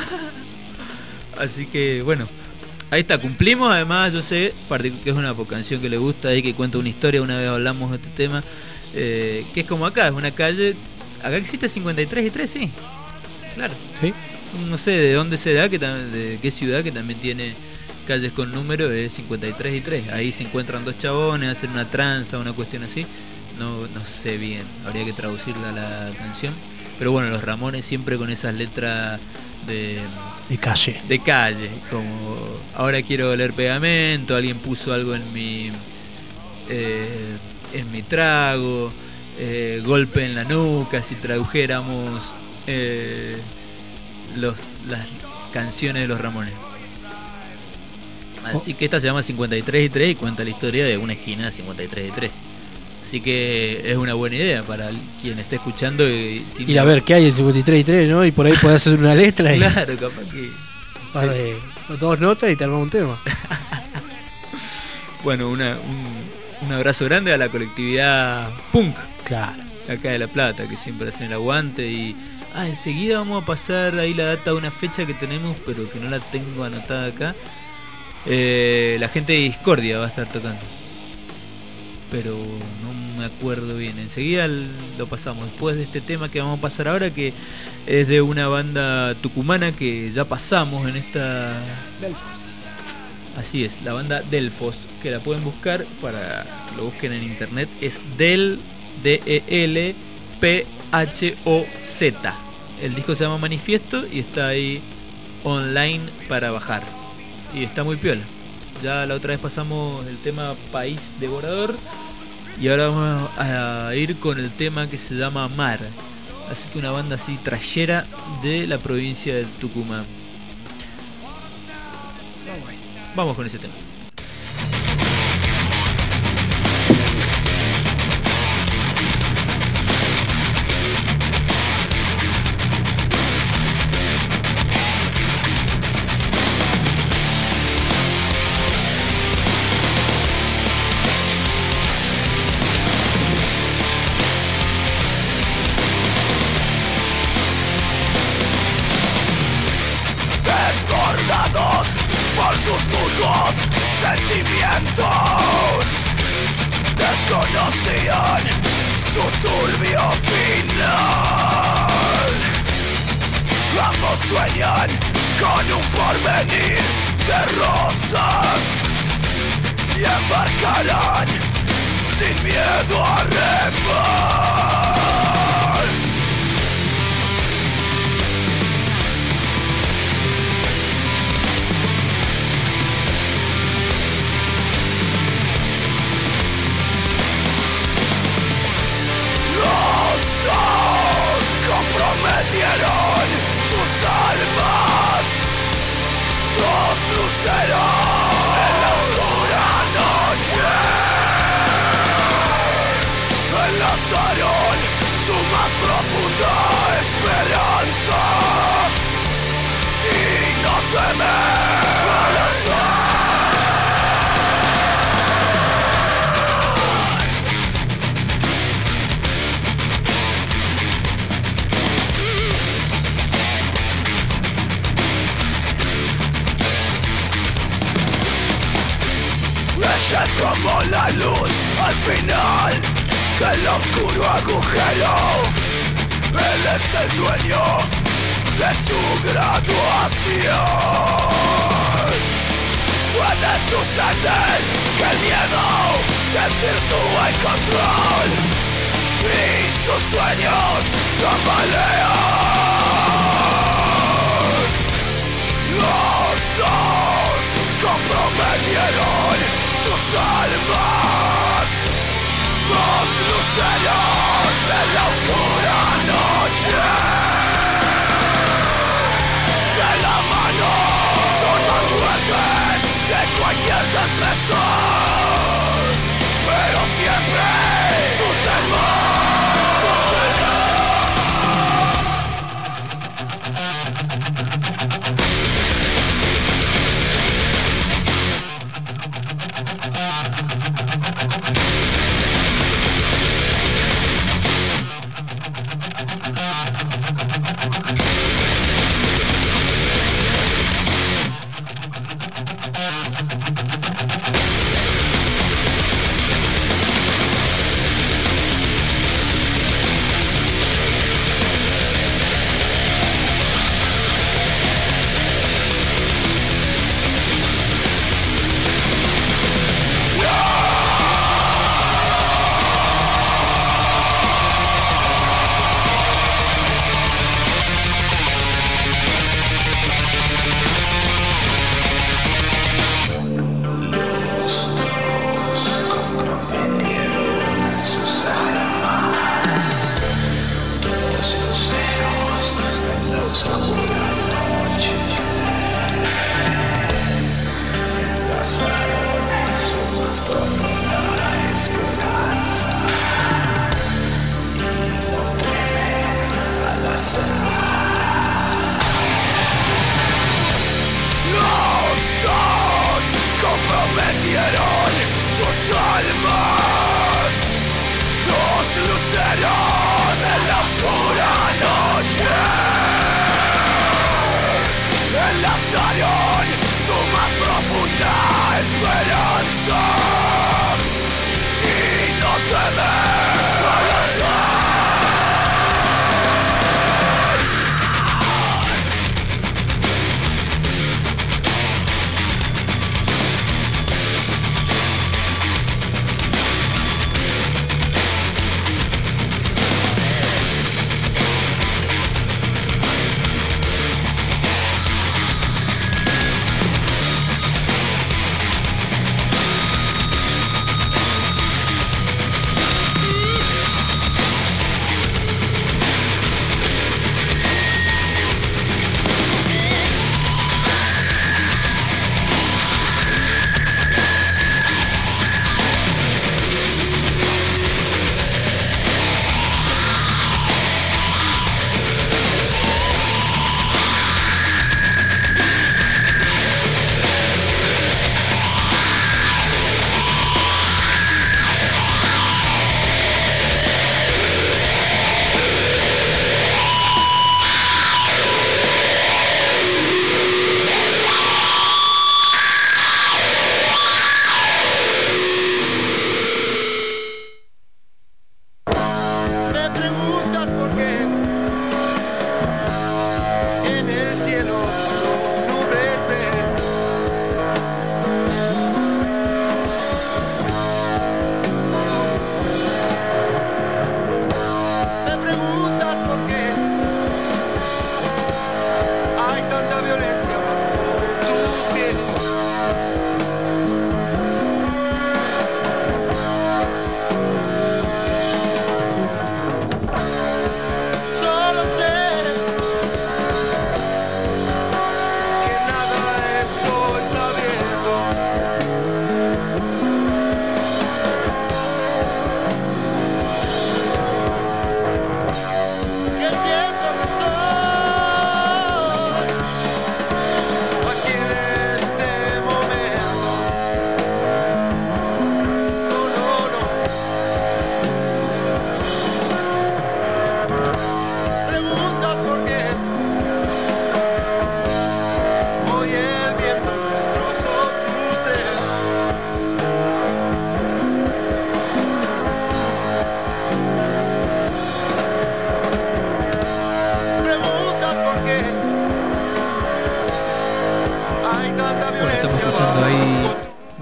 S4: Así que bueno, ahí está, cumplimos. Además yo sé que es una canción que le gusta y que cuenta una historia. Una vez hablamos de este tema, que es como acá, es una calle. Acá existe 53 y 3, sí, claro.
S3: Sí.
S4: No sé de dónde se da, de qué ciudad, que también tiene calles con número de 53 y 3. Ahí se encuentran dos chabones, hacen una tranza, una cuestión así. No sé bien, habría que traducirla a la canción. Pero bueno, los Ramones siempre con esas letras de
S3: calle.
S4: De calle, como ahora quiero oler pegamento, alguien puso algo en mi trago, golpe en la nuca, si tradujéramos las canciones de los Ramones. Así que esta se llama 53 y 3 y cuenta la historia de una esquina 53 y 3. Así que es una buena idea para quien esté escuchando y
S3: a ver qué hay en 53 y 3, ¿no? Y por ahí podés hacer una letra y
S4: claro, capaz que
S3: dos notas y te armás un tema.
S4: Bueno, un abrazo grande a la colectividad punk,
S3: claro,
S4: acá de La Plata, que siempre hacen el aguante. Y enseguida vamos a pasar ahí la data de una fecha que tenemos, pero que no la tengo anotada acá. La gente de Discordia va a estar tocando, pero no me acuerdo bien. Enseguida lo pasamos después de este tema que vamos a pasar ahora, que es de una banda tucumana que ya pasamos en esta
S5: Delfos.
S4: Así es, la banda Delfos, que la pueden buscar para que lo busquen en internet. Es DELPHOZ. El disco se llama Manifiesto y está ahí online para bajar. Y está muy piola. Ya la otra vez pasamos el tema País Devorador Y ahora vamos a ir con el tema que se llama Mar. Así que una banda así trayera de la provincia de Tucumán. Vamos con ese tema.
S15: Desbordados por sus mutuos sentimientos, desconocían su turbio final. Ambos sueñan con un porvenir de rosas y embarcarán sin miedo a remar. Los dos comprometieron sus almas, dos luceros en la oscura noche. Enlazaron su más profunda esperanza y no temer al azar. Ella es como la luz al final del oscuro agujero. Él es el dueño de su graduación. Puede suceder que el miedo desvirtúa el control y sus sueños tambalean. Los dos comprometieron sus almas, dos luceros en la oscura noche. De la mano son más fuertes que cualquier tempestad, pero siempre su temor.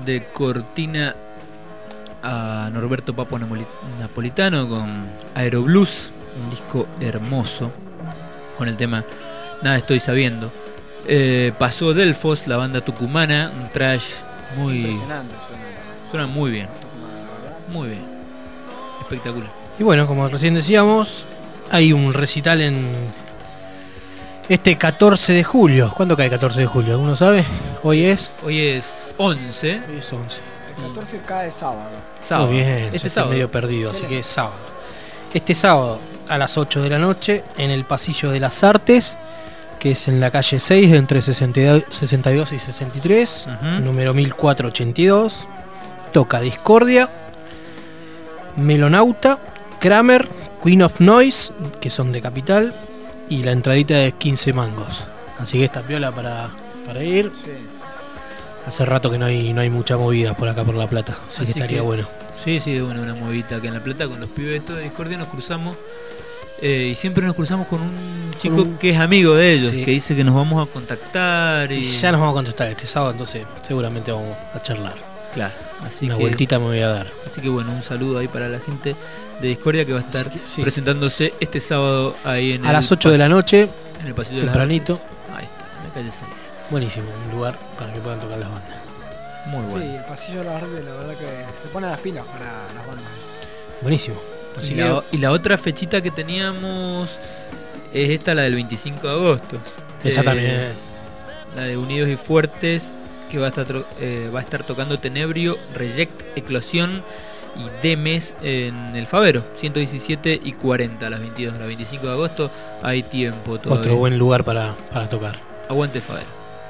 S4: de cortina a Norberto Papo Napolitano con Aeroblues, un disco hermoso con el tema Nada Estoy Sabiendo. Pasó Delfos, la banda tucumana, un trash muy
S5: Impresionante
S4: suena muy bien, muy bien, espectacular.
S3: Y bueno, como recién decíamos, hay un recital en este 14 de julio. ¿Cuándo cae 14 de julio? ¿Alguno sabe? Hoy es
S4: 11. Hoy es 11.
S5: El 14 cae sábado.
S3: Muy bien,
S4: Este
S3: estoy
S4: sábado.
S3: medio perdido, así que es sábado. Este sábado a las 8 de la noche en el Pasillo de las Artes, que es en la calle 6 entre 62 y 63, número 1482. Toca Discordia, Melonauta, Kramer, Queen of Noise, que son de Capital, y la entradita de 15 mangos. Así que esta piola para ir.
S5: Sí.
S3: Hace rato que no hay mucha movida por acá por La Plata, así que estaría bueno.
S4: Sí, una movida que en La Plata con los pibes estos de Discordia nos cruzamos. Y siempre nos cruzamos con un chico que es amigo de ellos,
S3: sí,
S4: que dice que nos vamos a contactar y
S3: ya nos vamos a contactar este sábado, entonces seguramente vamos a charlar.
S4: Claro, así
S3: una
S4: que,
S3: vueltita me voy a dar.
S4: Así que bueno, un saludo ahí para la gente de Discordia que va a estar presentándose este sábado ahí en
S3: a las 8 de la noche,
S4: en el pasillo
S3: tempranito.
S4: De la... Ahí está, en la calle 6.
S3: Buenísimo, un lugar para que puedan tocar las bandas.
S4: Muy bueno.
S5: Sí, el pasillo de las artes, la verdad que se pone a las pilas para las bandas.
S3: Buenísimo. Así
S4: y la otra fechita que teníamos es esta, la del 25 de agosto.
S3: Esa también.
S4: La de Unidos y Fuertes, que va a estar tocando Tenebrio, Reject, Eclosión y Demes en el Favero, 117 y 40 a las 22. La 25 de agosto hay tiempo todavía.
S3: Otro buen lugar para tocar.
S4: Aguante Favero.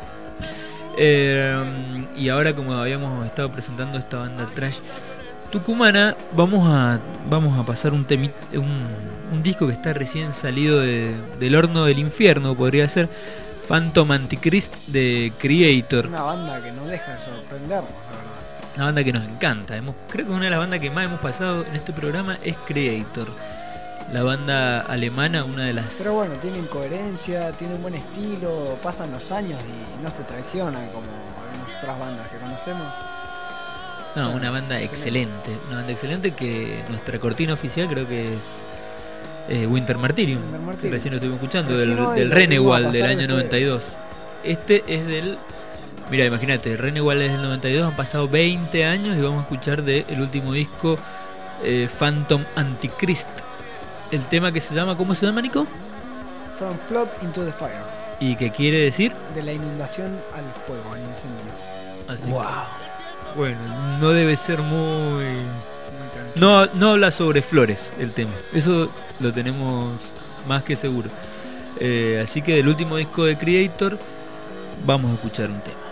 S4: Y ahora, como habíamos estado presentando esta banda trash tucumana, vamos a pasar un disco que está recién salido del horno del infierno, podría ser Phantom Antichrist de Creator.
S5: Una banda que no deja de sorprendernos, la verdad.
S4: Una banda que nos encanta. Creo que una de las bandas que más hemos pasado en este programa es Creator. La banda alemana, una de las...
S5: Pero bueno, tienen coherencia, tienen buen estilo, pasan los años y no se traicionan como algunas otras bandas que conocemos.
S4: No, una banda excelente. Una banda excelente que nuestra cortina oficial creo que es Winter Martyrium. Que recién lo estuvimos escuchando, del Renewal del año 92. Este es del... Mira, imagínate, Renewal es del 92, han pasado 20 años y vamos a escuchar del último disco Phantom Antichrist. El tema que se llama, ¿cómo se llama, Nico?
S5: From Flood into the Fire.
S4: ¿Y qué quiere decir?
S5: De la inundación al fuego, al incendio.
S4: Así wow. Bueno, no debe ser muy no habla sobre flores el tema. Eso lo tenemos más que seguro. Así que del último disco de Creator vamos a escuchar un tema.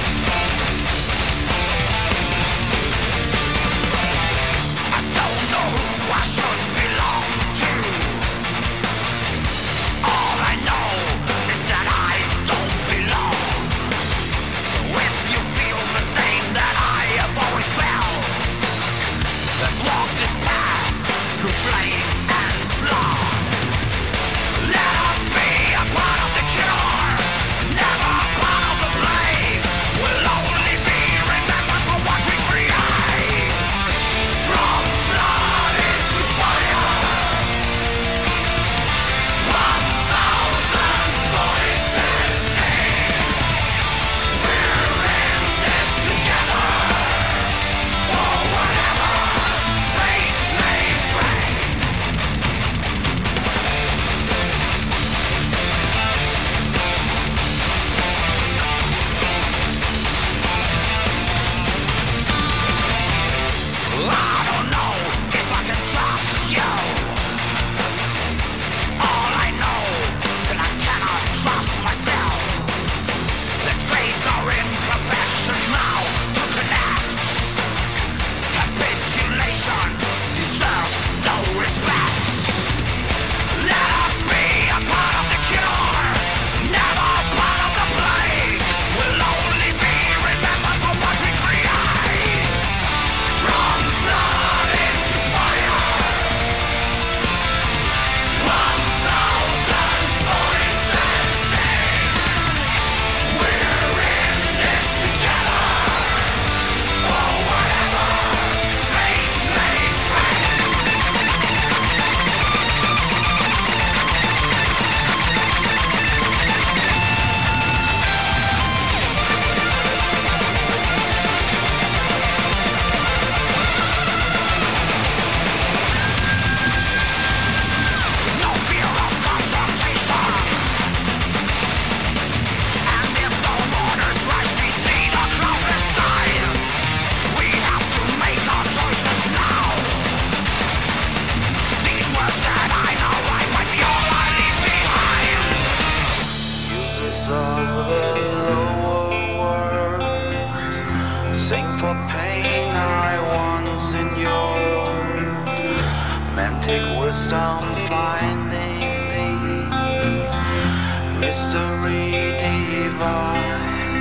S15: Know
S16: for pain I once endured. Men take wisdom finding the mystery divine.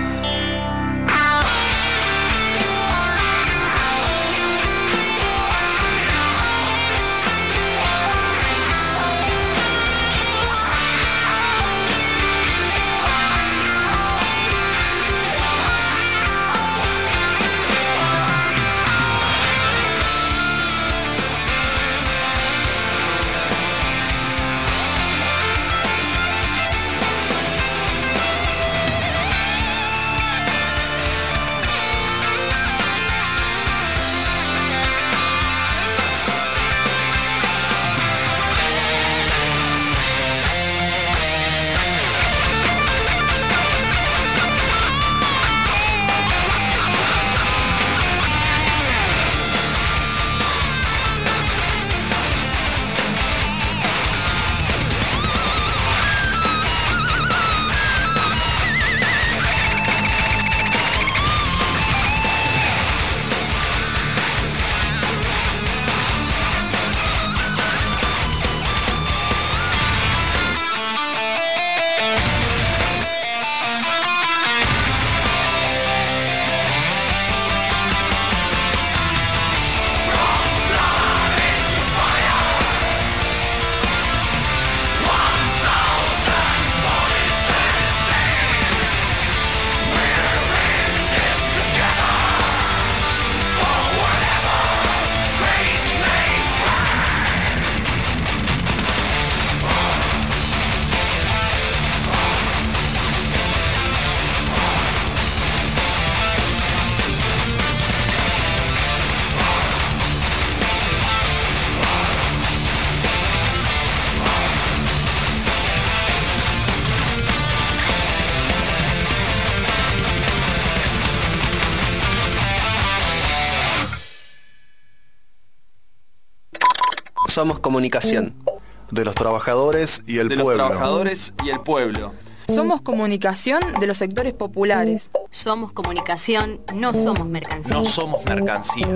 S17: Somos comunicación.
S9: De los trabajadores y el pueblo.
S18: De los trabajadores y el pueblo.
S19: Somos comunicación de los sectores populares.
S2: Somos comunicación, no somos mercancía.
S18: No somos mercancía.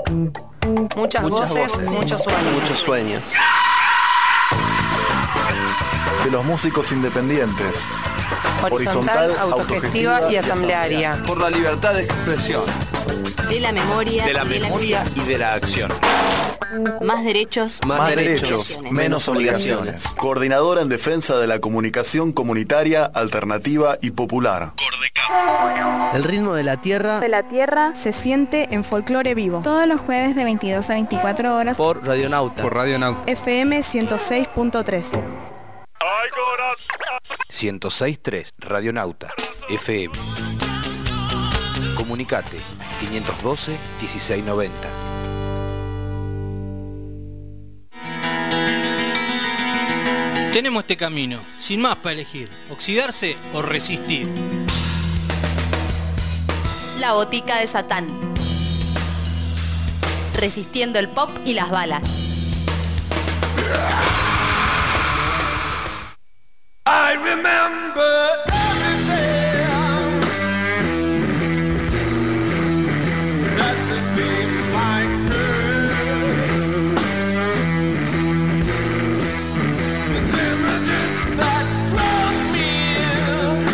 S8: Muchas voces, muchos sueños.
S17: Muchos sueños.
S9: De los músicos independientes.
S8: Horizontal, autogestiva y asamblearia.
S18: Por la libertad de expresión.
S2: De la memoria.
S18: De la memoria y de la acción.
S2: Más derechos.
S9: Más derechos, menos obligaciones. Coordinadora en defensa de la comunicación comunitaria, alternativa y popular.
S17: El ritmo de la tierra.
S19: Se siente en folclore vivo.
S20: Todos los jueves de 22 a 24 horas.
S17: Por Radionauta.
S19: FM 106.3.
S1: 106.3 Radionauta FM. Comunicate 512 1690.
S3: Tenemos este camino, sin más para elegir, oxidarse o resistir.
S2: La botica de Satán. Resistiendo el pop y las balas.
S6: I remember everything that the big fine girl, the images that brought me in,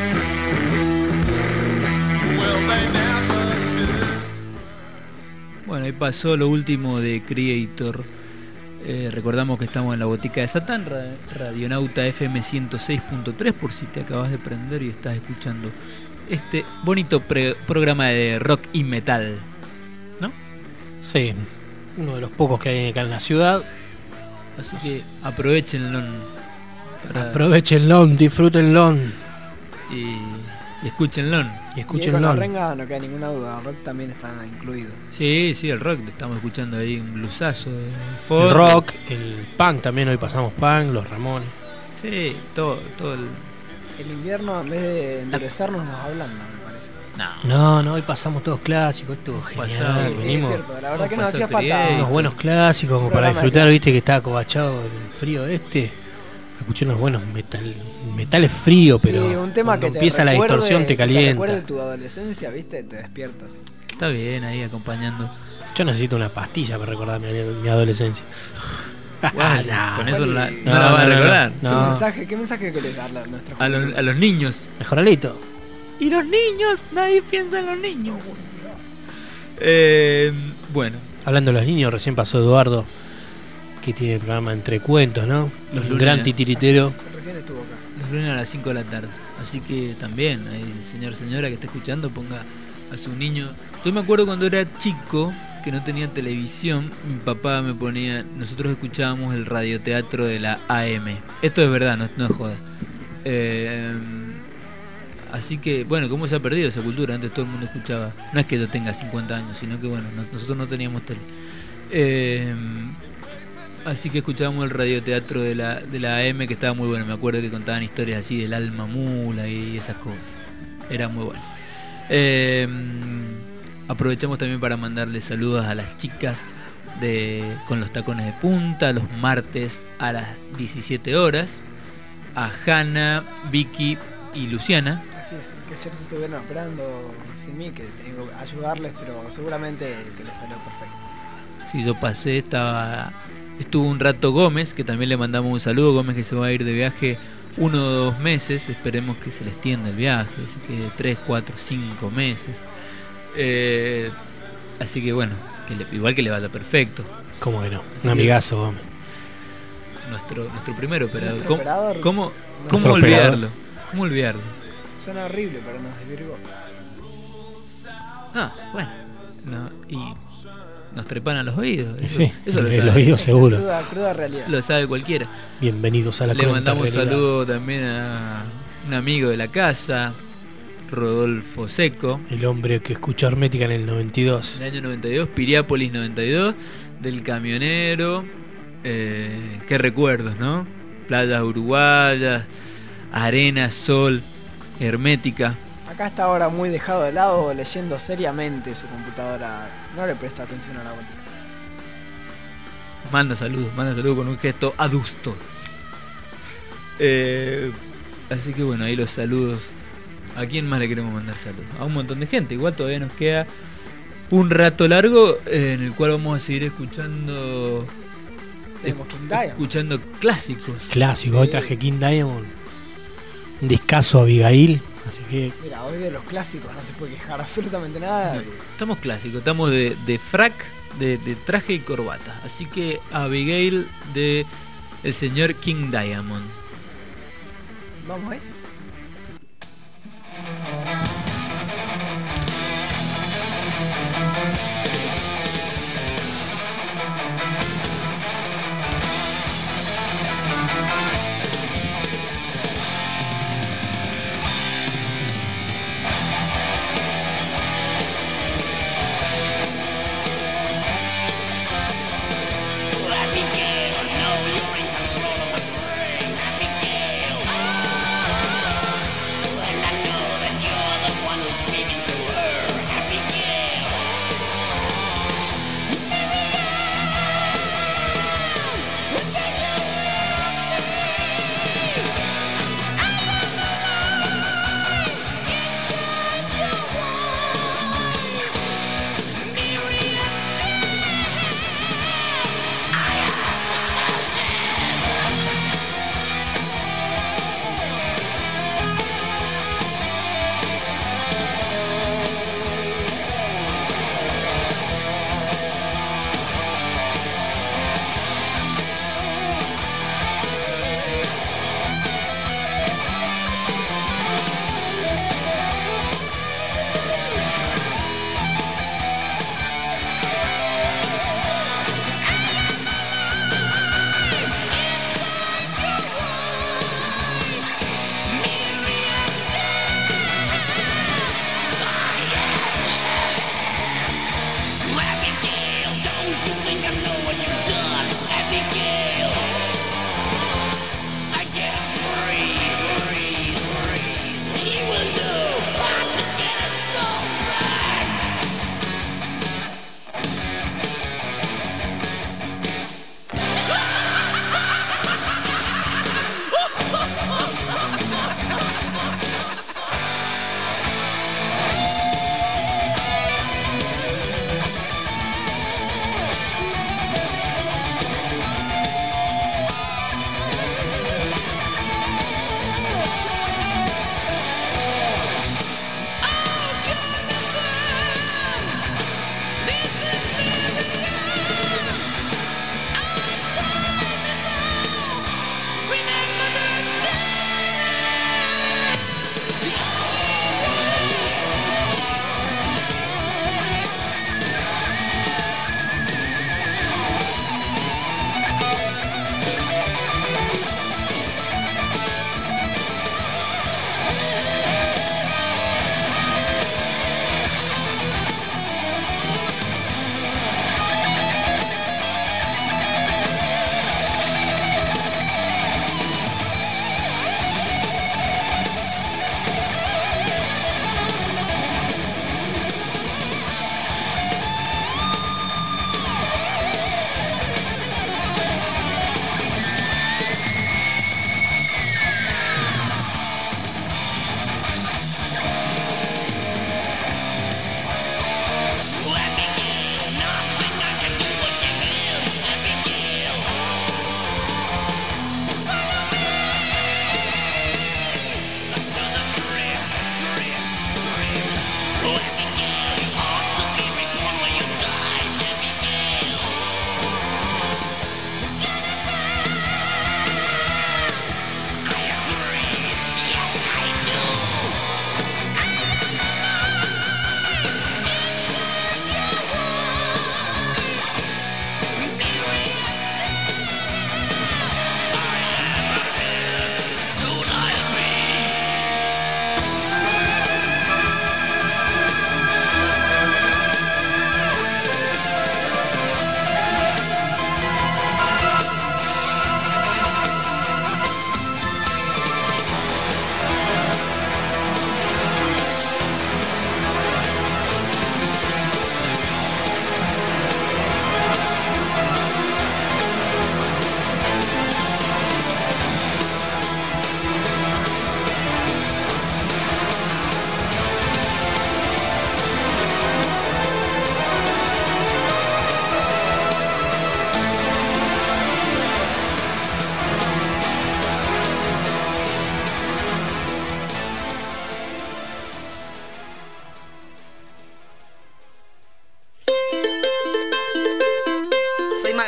S6: will they never do?
S4: Bueno, ahí pasó lo último de Creator. Recordamos que estamos en la botica de Satán, Radionauta FM 106.3, por si te acabas de prender y estás escuchando este bonito programa de rock y metal, ¿no?
S3: Sí, uno de los pocos que hay acá en la ciudad.
S4: Así que aprovechenlo.
S3: Aprovechenlo, disfrútenlo.
S4: Y escúchenlo.
S5: Y con la renga no queda ninguna duda, el rock también está incluido.
S4: Sí, el rock, estamos escuchando ahí un blusazo.
S3: El rock, el punk también, hoy pasamos punk, los Ramones.
S4: Sí, todo
S5: el invierno en vez de endurecernos nos ablanda, me parece.
S3: No, hoy pasamos todos clásicos, estuvo genial.
S5: Sí,
S3: venimos,
S5: es cierto, la verdad que nos hacía falta
S3: unos buenos clásicos como para disfrutar, viste que estaba acobachado el frío escuché unos buenos metales fríos, pero
S5: un tema que
S3: empieza la distorsión te calienta.
S5: Te recuerde tu adolescencia, viste, te despiertas.
S4: Está bien ahí acompañando.
S3: Yo necesito una pastilla para recordar mi adolescencia.
S4: Bueno,
S3: No.
S4: con eso no la
S3: No,
S4: vas a
S3: no,
S4: recordar.
S3: no.
S5: ¿Qué mensaje querés darle a nuestros
S4: A los niños.
S3: Mejoralito.
S4: Y los niños, nadie piensa en los niños. Bueno.
S3: Hablando de los niños, recién pasó Eduardo, que tiene el programa Entre Cuentos, ¿no?
S4: Los
S3: Un
S4: lunes.
S3: gran titiritero.
S5: Recién estuvo acá.
S4: Los lunes a las 5 de la tarde. Así que también, ahí, señora que está escuchando, ponga a su niño. Yo me acuerdo cuando era chico, que no tenía televisión, mi papá me ponía, nosotros escuchábamos el radioteatro de la AM. Esto es verdad, no es joda. Así que, bueno, ¿cómo se ha perdido esa cultura? Antes todo el mundo escuchaba. No es que yo tenga 50 años, sino que, bueno, nosotros no teníamos tele. Así que escuchábamos el radioteatro de la AM, que estaba muy bueno. Me acuerdo que contaban historias así del alma mula y esas cosas. Era muy bueno. Aprovechamos también para mandarle saludos a las chicas con los tacones de punta, los martes a las 17 horas. A Hanna, Vicky y Luciana.
S5: Así es, que ayer se estuvieron operando sin mí, que tengo que ayudarles, pero seguramente que les salió perfecto.
S4: Sí, yo pasé, estuvo un rato Gómez, que también le mandamos un saludo. Gómez, que se va a ir de viaje 1 o 2 meses, esperemos que se le extienda el viaje, así que 3, 4, 5 meses. Así que bueno, igual que le vaya perfecto.
S3: ¿Cómo que no?
S4: Así
S3: Un amigazo, Gómez.
S4: Nuestro primer operador.
S5: Nuestro operador.
S4: ¿Cómo
S3: Nuestro
S4: olvidarlo?
S3: operador.
S4: ¿Cómo olvidarlo?
S5: Suena horrible, pero nos desvirgó.
S4: Bueno. Y nos trepan a los oídos. Eso,
S3: Sí,
S4: eso lo
S3: el
S4: sabe.
S3: oído seguro.
S5: Cruda realidad.
S4: Lo sabe cualquiera.
S3: Bienvenidos a la
S4: Le
S3: cruenta
S4: mandamos
S3: realidad.
S4: saludo también a un amigo de la casa, Rodolfo Seco.
S3: El hombre que escuchó Hermética en el 92.
S4: En el año 92, Piriápolis 92, del camionero. Qué recuerdos, ¿no? Playas uruguayas, arena, sol, Hermética.
S5: Acá está ahora muy dejado de lado, leyendo seriamente su computadora. No le presta atención a la vuelta.
S4: Manda saludos con un gesto adusto. Así que bueno, ahí los saludos. ¿A quién más le queremos mandar saludos? A un montón de gente. Igual todavía nos queda un rato largo en el cual vamos a seguir escuchando clásicos.
S3: Clásico, hoy traje King Diamond. Un discazo Abigail. Así que.
S5: Mira, hoy de los clásicos no se puede quejar absolutamente nada.
S4: Estamos clásicos, estamos de frac, de traje y corbata. Así que Abigail de el señor King Diamond.
S5: Vamos ahí.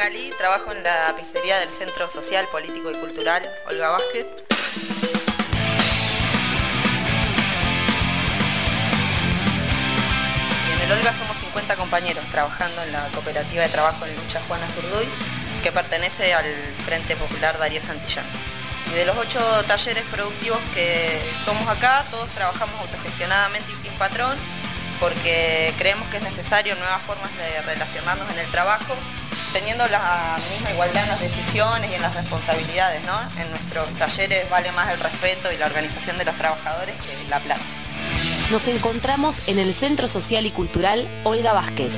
S21: Magalí, trabajo en la pizzería del Centro Social, Político y Cultural Olga Vázquez. Y en el Olga somos 50 compañeros trabajando en la cooperativa de trabajo en lucha Juana Zurduy, que pertenece al Frente Popular Darío Santillán. Y de los 8 talleres productivos que somos acá, todos trabajamos autogestionadamente y sin patrón, porque creemos que es necesario nuevas formas de relacionarnos en el trabajo, teniendo la misma igualdad en las decisiones y en las responsabilidades, ¿no? En nuestros talleres vale más el respeto y la organización de los trabajadores que la plata.
S2: Nos encontramos en el Centro Social y Cultural Olga Vázquez.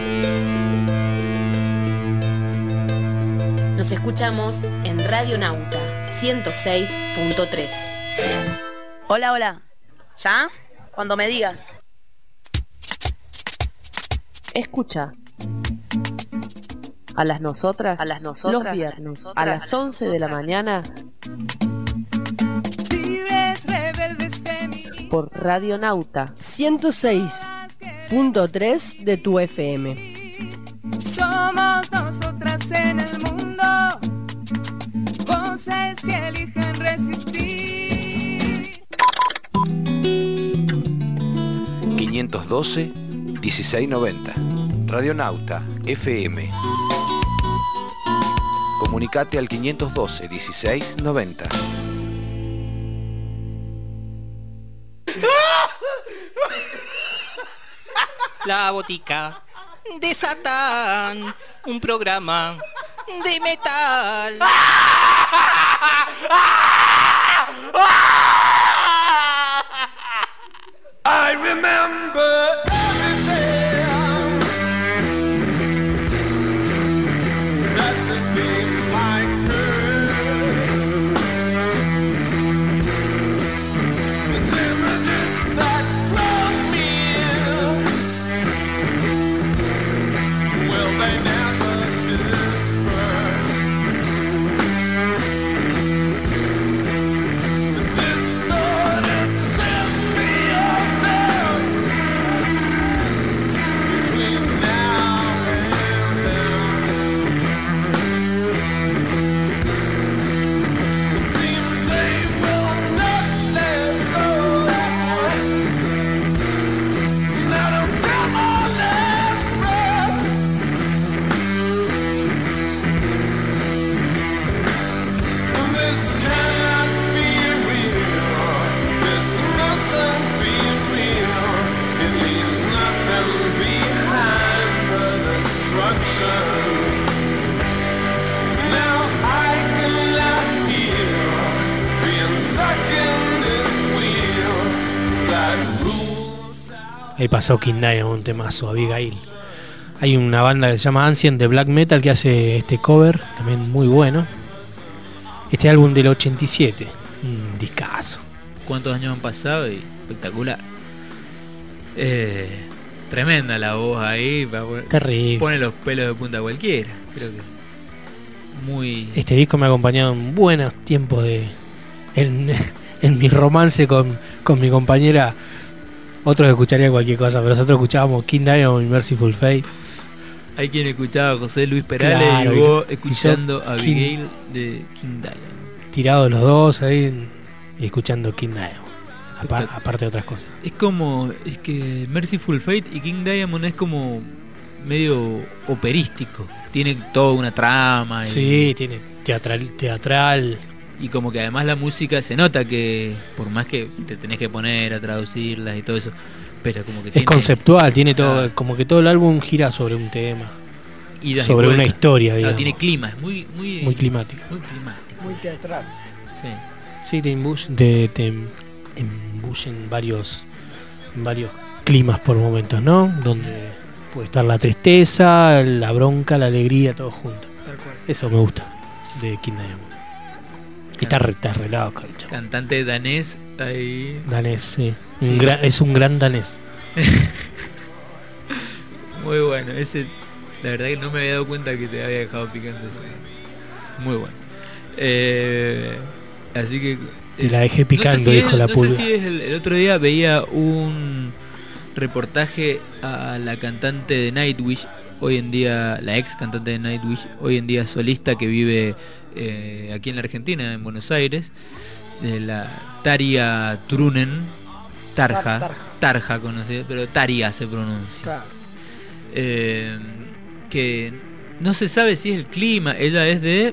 S2: Nos escuchamos en Radio Nauta 106.3.
S22: Hola, hola. ¿Ya? Cuando me digas. Escucha. A las nosotras, los viernes, a las 11 de la mañana, por Radio Nauta 106.3 de tu FM.
S23: Somos nosotras en el mundo, voces que eligen resistir.
S1: 512 1690. Radionauta FM. Comunicate al 512 1690.
S24: La botica de Satán, un programa de metal.
S6: I remember everything that would be like her. The images that love me, will they never disperse? The distorted symbiosis between now and then. It seems they will not let go. Not until my last breath. This cannot be real. This mustn't be real. It leaves nothing behind but destruction. Now I cannot heal, being stuck in this wheel that rules.
S3: Ahí pasó King Diamond, un temazo, Abigail. Hay una banda que se llama Ancient de Black Metal que hace este cover, también muy bueno. Este álbum del 87, un discazo.
S4: ¿Cuántos años han pasado? Y espectacular. Tremenda la voz ahí.
S3: Terrible.
S4: Pone los pelos de punta a cualquiera. Creo que muy...
S3: Este disco me ha acompañado en buenos tiempos en mi romance con mi compañera. Otros escucharían cualquier cosa, pero nosotros escuchábamos King Diamond y Merciful Fate.
S4: Hay quien escuchaba a José Luis Perales,
S3: Claro,
S4: y vos
S3: y
S4: escuchando
S3: yo
S4: a Abigail de King Diamond.
S3: Tirados los dos ahí y escuchando King Diamond. Aparte de otras cosas.
S4: Es que Merciful Fate y King Diamond es como medio operístico. Tiene toda una trama.
S3: Sí, tiene teatral.
S4: Y como que además la música se nota que por más que te tenés que poner a traducirlas y todo eso, pero como que
S3: Es
S4: tiene,
S3: conceptual, tiene todo, como que todo el álbum gira sobre un tema.
S4: idas y
S3: Sobre una
S4: vueltas.
S3: historia,
S4: Claro,
S3: digamos.
S4: tiene clima, es muy
S3: climático.
S4: Muy climático.
S5: Muy teatral.
S4: Sí.
S3: Sí, te embullen varios climas por momentos, ¿no? Donde puede estar la tristeza, la bronca, la alegría, todo junto.
S4: Tal cual.
S3: Eso me gusta de King Diamond. Y está re loco el chavo.
S4: Cantante danés ahí.
S3: Danés, sí.
S4: Sí.
S3: Es un gran danés.
S4: Muy bueno, ese la verdad que no me había dado cuenta que te había dejado picando ese. Muy bueno. Así que
S3: Te la dejé picando,
S4: no sé si
S3: dijo la
S4: no
S3: pulga.
S4: sé si es el otro día veía reportaje a la cantante de Nightwish, hoy en día, la ex cantante de Nightwish, hoy en día solista, que vive aquí en la Argentina, en Buenos Aires, de la Tarja Turunen, Tarja conocida, pero Tarja se pronuncia.
S5: Claro.
S4: Que no se sabe si es el clima, ella es de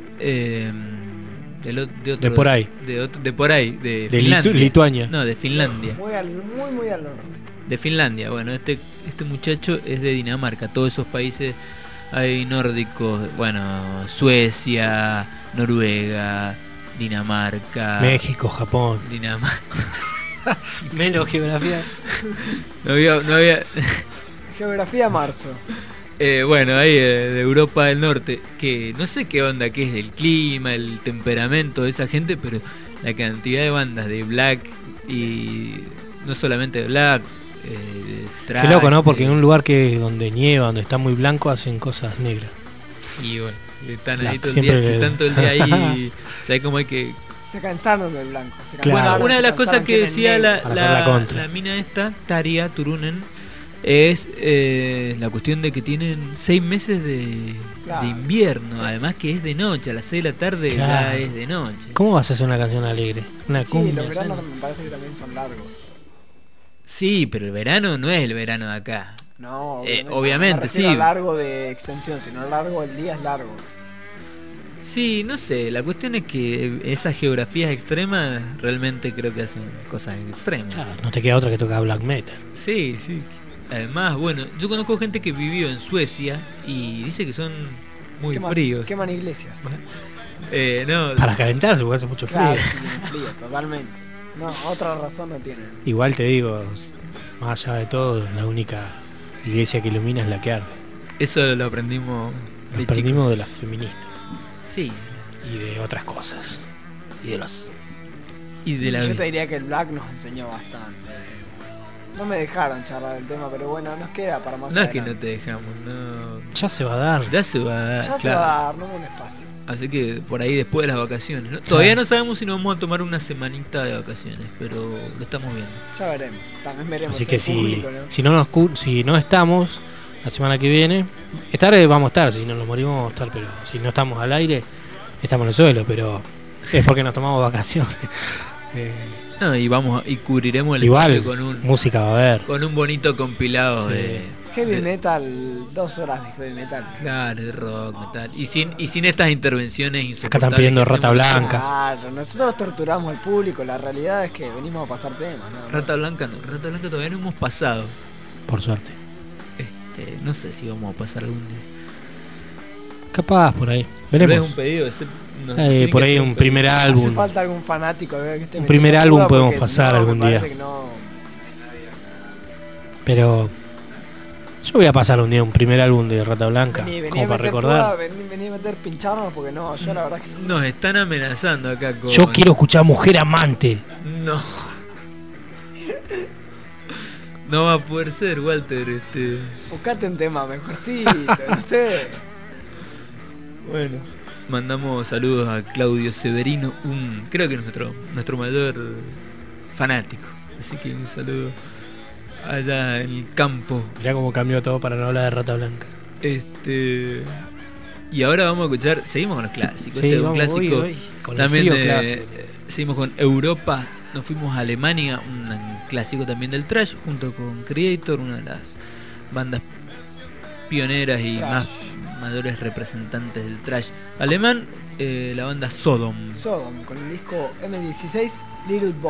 S3: por ahí.
S4: De por ahí, de Finlandia.
S3: Lituania.
S4: No, de Finlandia.
S5: Muy al norte.
S4: De Finlandia. Bueno, este muchacho es de Dinamarca. Todos esos países hay nórdicos, bueno, Suecia, Noruega, Dinamarca,
S3: México, Japón.
S4: Dinamarca.
S3: Menos geografía.
S4: No había
S5: Geografía marzo.
S4: Bueno, ahí de Europa del Norte, que no sé qué onda, qué es el clima, el temperamento de esa gente, pero la cantidad de bandas de black, y no solamente de black, trash,
S3: qué loco, ¿no? Porque en un lugar donde nieva, donde está muy blanco, hacen cosas negras.
S4: Y bueno, están
S3: black,
S4: ahí todo el día, si están todo el día ahí, ¿sabes cómo hay que...?
S5: Se cansaron del blanco.
S4: Bueno, una de las cosas que decía la
S3: la
S4: mina esta, Tarja Turunen, es la cuestión de que tienen 6 meses de invierno, además que es de noche, a las 6 de la tarde ya es de noche.
S3: ¿Cómo vas a hacer una canción alegre? Una cumbia.
S5: Sí, los veranos me parece que también son largos.
S4: Sí, pero el verano no es el verano de acá.
S5: No,
S4: obviamente
S5: no
S4: sí.
S5: No largo de extensión, sino largo, el día es largo.
S4: Sí, no sé, la cuestión es que esas geografías extremas realmente creo que hacen cosas extremas.
S3: Claro, no te queda otra que tocar black metal.
S4: Sí. Además, bueno, yo conozco gente que vivió en Suecia y dice que son muy fríos.
S5: Queman iglesias.
S4: No,
S3: para calentarse, porque hace mucho frío.
S5: Claro, frío, totalmente. No, otra razón no tienen.
S3: Igual te digo, más allá de todo, la única iglesia que ilumina es la que arde.
S4: Eso lo aprendimos
S3: de las feministas.
S4: Sí.
S3: Y de otras cosas.
S5: Yo te diría que el black nos enseñó bastante. No me dejaron charlar el tema, pero bueno, nos queda para más adelante.
S4: No es que no te dejamos, no.
S3: Ya se va a dar.
S4: Se va a dar,
S5: no hubo un espacio.
S4: Así que por ahí después de las vacaciones, ¿no? Todavía no sabemos si nos vamos a tomar una semanita de vacaciones, pero lo estamos viendo.
S5: Ya veremos, también veremos.
S3: Así que
S5: público, ¿no?
S3: si no estamos la semana que viene, estar vamos a estar, si no nos morimos vamos a estar, pero si no estamos al aire, estamos en el suelo, pero es porque nos tomamos vacaciones.
S4: No, y cubriremos el
S3: igual
S4: espacio con un
S3: música va a haber,
S4: con un bonito compilado de
S5: heavy metal, 2 horas de heavy metal.
S4: Claro, de rock, metal. Y sin estas intervenciones insoportables.
S3: Acá están pidiendo Rata Blanca.
S5: Claro, nosotros torturamos al público, la realidad es que venimos a pasar temas, ¿no?
S4: Rata Blanca todavía no hemos pasado.
S3: Por suerte.
S4: No sé si vamos a pasar algún día.
S3: Capaz, por ahí. Veremos.
S4: Un pedido,
S3: por ahí un primer álbum.
S5: Hace falta algún fanático que esté
S3: un primer álbum podemos pasar algún día. Pero yo voy a pasar un día un primer álbum de Rata Blanca, como para recordar.
S5: Vení a meter pincharnos porque no, yo la verdad que
S4: nos están amenazando acá con...
S3: Yo quiero escuchar Mujer Amante.
S4: No. No va a poder ser, Walter.
S5: Buscate un tema mejorcito, no sé.
S4: Bueno, mandamos saludos a Claudio Severino, creo que nuestro mayor fanático. Así que un saludo allá en el campo.
S3: Mirá cómo cambió todo para no hablar de Rata Blanca.
S4: Y ahora vamos a escuchar, seguimos con los clásicos.
S3: Sí,
S4: un clásico
S3: con
S4: también
S3: clásico.
S4: Seguimos con Europa, nos fuimos a Alemania, un clásico también del thrash, junto con Creator, una de las bandas pioneras y más mayores representantes del thrash alemán, la banda Sodom,
S5: con el disco M16 Little Boy.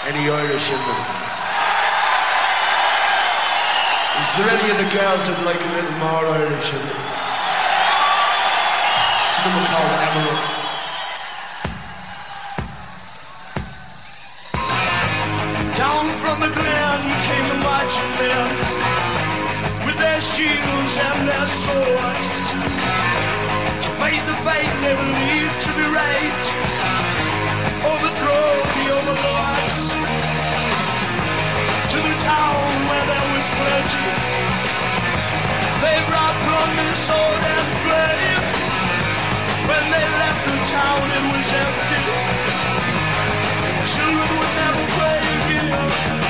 S7: Any Irish in them? Is there any of the girls that like a little more Irish in them? It's something called Emerald. Down from the glen came the marching men with their shields and their swords to fight the fight they believed to be right, overthrow the overlords. To the town where there was plenty, they brought plunder, sword and flame. When they left the town it was empty. Children would never play again.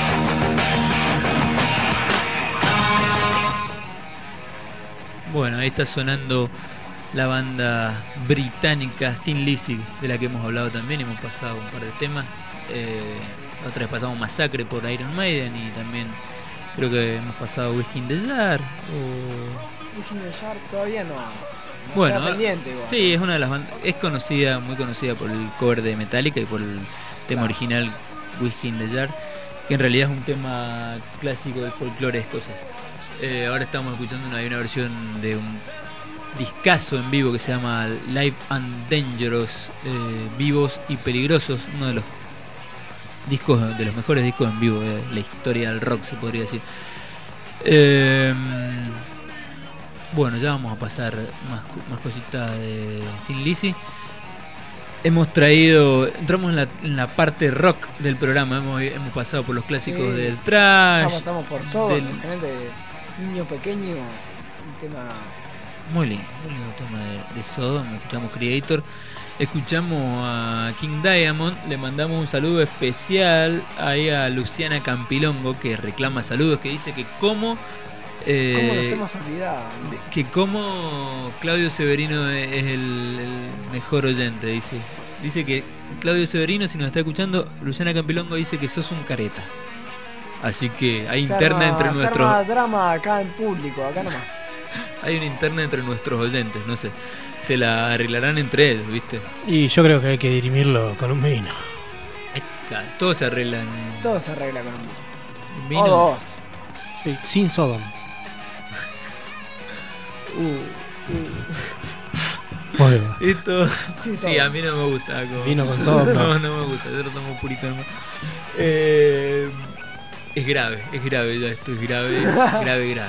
S4: Bueno, ahí está sonando la banda británica Thin Lizzy, de la que hemos hablado también, hemos pasado un par de temas. Otra vez pasamos Masacre por Iron Maiden y también creo que hemos pasado Whiskey in the Jar.
S5: Whiskey in the Jar todavía no.
S4: Bueno,
S5: está pendiente, igual.
S4: Sí, es una de las bandas, es conocida, muy conocida por el cover de Metallica y por el tema original Whiskey in the Jar, que en realidad es un tema clásico del folclore escocés. Ahora estamos escuchando una versión de un discazo en vivo que se llama Live and Dangerous, Vivos y Peligrosos, uno de los discos, de los mejores discos en vivo de la historia del rock, se podría decir. Bueno, ya vamos a pasar más cositas de Thin Lizzy. Entramos en la parte rock del programa, hemos pasado por los clásicos del thrash.
S5: Ya pasamos por Sodom, de Niño Pequeño, un tema
S4: muy lindo tema de Sodom. Escuchamos Creator, escuchamos a King Diamond, le mandamos un saludo especial ahí a Luciana Campilongo, que reclama saludos, que dice que ¿cómo
S5: nos hemos olvidado?
S4: Que como Claudio Severino es el mejor oyente, dice que Claudio Severino, si nos está escuchando, Luciana Campilongo dice que sos un careta. Así que hay interna entre nuestros...
S5: Se arma drama acá en público, acá nomás.
S4: Hay una interna entre nuestros oyentes, no sé. Se la arreglarán entre ellos, ¿viste?
S3: Y yo creo que hay que dirimirlo con un vino.
S4: Claro, todo se arregla
S5: con un
S4: vino.
S5: O dos.
S3: Sí, sin Sodom. Bueno.
S4: Esto... Sí, a mí no me gusta.
S3: Vino con Sodom.
S4: No me gusta, yo lo tomo purito nomás. Es grave ya, esto es grave.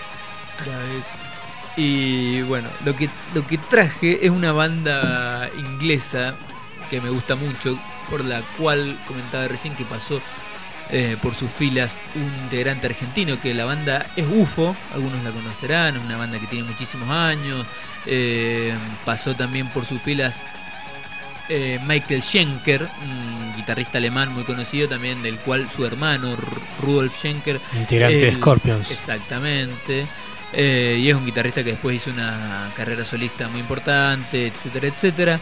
S4: Y bueno, lo que traje es una banda inglesa que me gusta mucho, por la cual comentaba recién que pasó por sus filas un integrante argentino, que la banda es UFO, algunos la conocerán, es una banda que tiene muchísimos años. Pasó también por sus filas Michael Schenker, un guitarrista alemán muy conocido también, del cual su hermano Rudolf Schenker,
S3: integrante de Scorpions.
S4: Exactamente. Y es un guitarrista que después hizo una carrera solista muy importante, etcétera.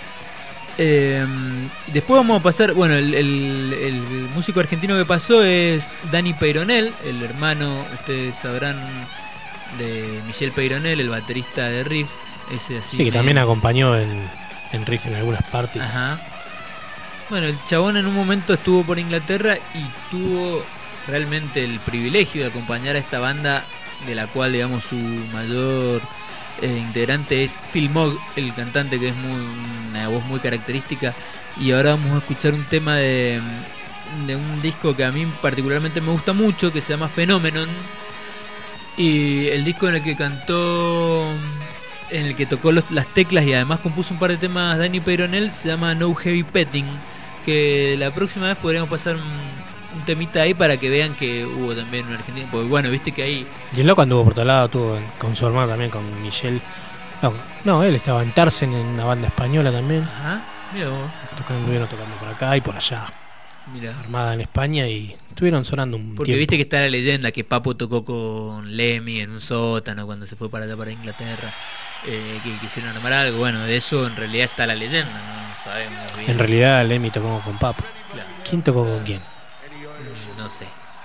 S4: Después vamos a pasar, bueno, el músico argentino que pasó es Dani Peyronel, el hermano, ustedes sabrán, de Michel Peyronel, el baterista de Riff. Ese así,
S3: sí, que también acompañó en Riff en algunas partes.
S4: Ajá. Bueno, el chabón en un momento estuvo por Inglaterra y tuvo realmente el privilegio de acompañar a esta banda, de la cual, digamos, su mayor integrante es Phil Mogg, el cantante, que es una voz muy característica. Y ahora vamos a escuchar un tema de un disco que a mí particularmente me gusta mucho, que se llama Phenomenon. Y el disco en el que cantó, en el que tocó las teclas y además compuso un par de temas Dani Peyronel, se llama No Heavy Petting, que la próxima vez podríamos pasar un temita ahí para que vean que hubo también un argentino, porque bueno, viste que ahí...
S3: Y el loco anduvo por todo lado, estuvo con su hermano también, con Michelle. No, él estaba en Tarsen, en una banda española también.
S4: Ajá, mira vos.
S3: Estuvieron tocando por acá y por allá.
S4: Mira.
S3: Armada en España, y estuvieron sonando un
S4: porque tiempo. Viste que está la leyenda que Papo tocó con Lemmy en un sótano cuando se fue para allá, para Inglaterra, que quisieron armar algo. Bueno, de eso en realidad está la leyenda, no sabemos bien.
S3: En realidad Lemmy tocó con Papo.
S4: Claro.
S3: ¿Quién tocó con quién?
S4: No sé.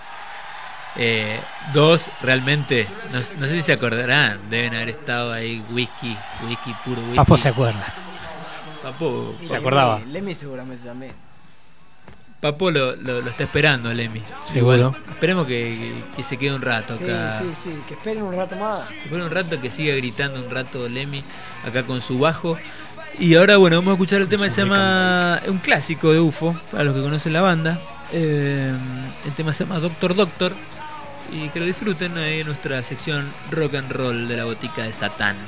S4: Dos, realmente, no sé si se acordarán, deben haber estado ahí whisky, puro whisky.
S3: Papo se acuerda.
S4: Papo
S3: se acordaba.
S5: Lemmy seguramente también.
S4: Papo lo está esperando, Lemmy.
S3: Seguro.
S4: Igual, esperemos que se quede un rato acá.
S5: Sí, que esperen un rato más.
S4: Que esperen un rato, que siga gritando un rato Lemmy acá con su bajo. Y ahora, bueno, vamos a escuchar el tema que se llama, un clásico de UFO, para los que conocen la banda. El tema se llama Doctor Doctor. Y que lo disfruten ahí en nuestra sección rock and roll de la botica de Satán.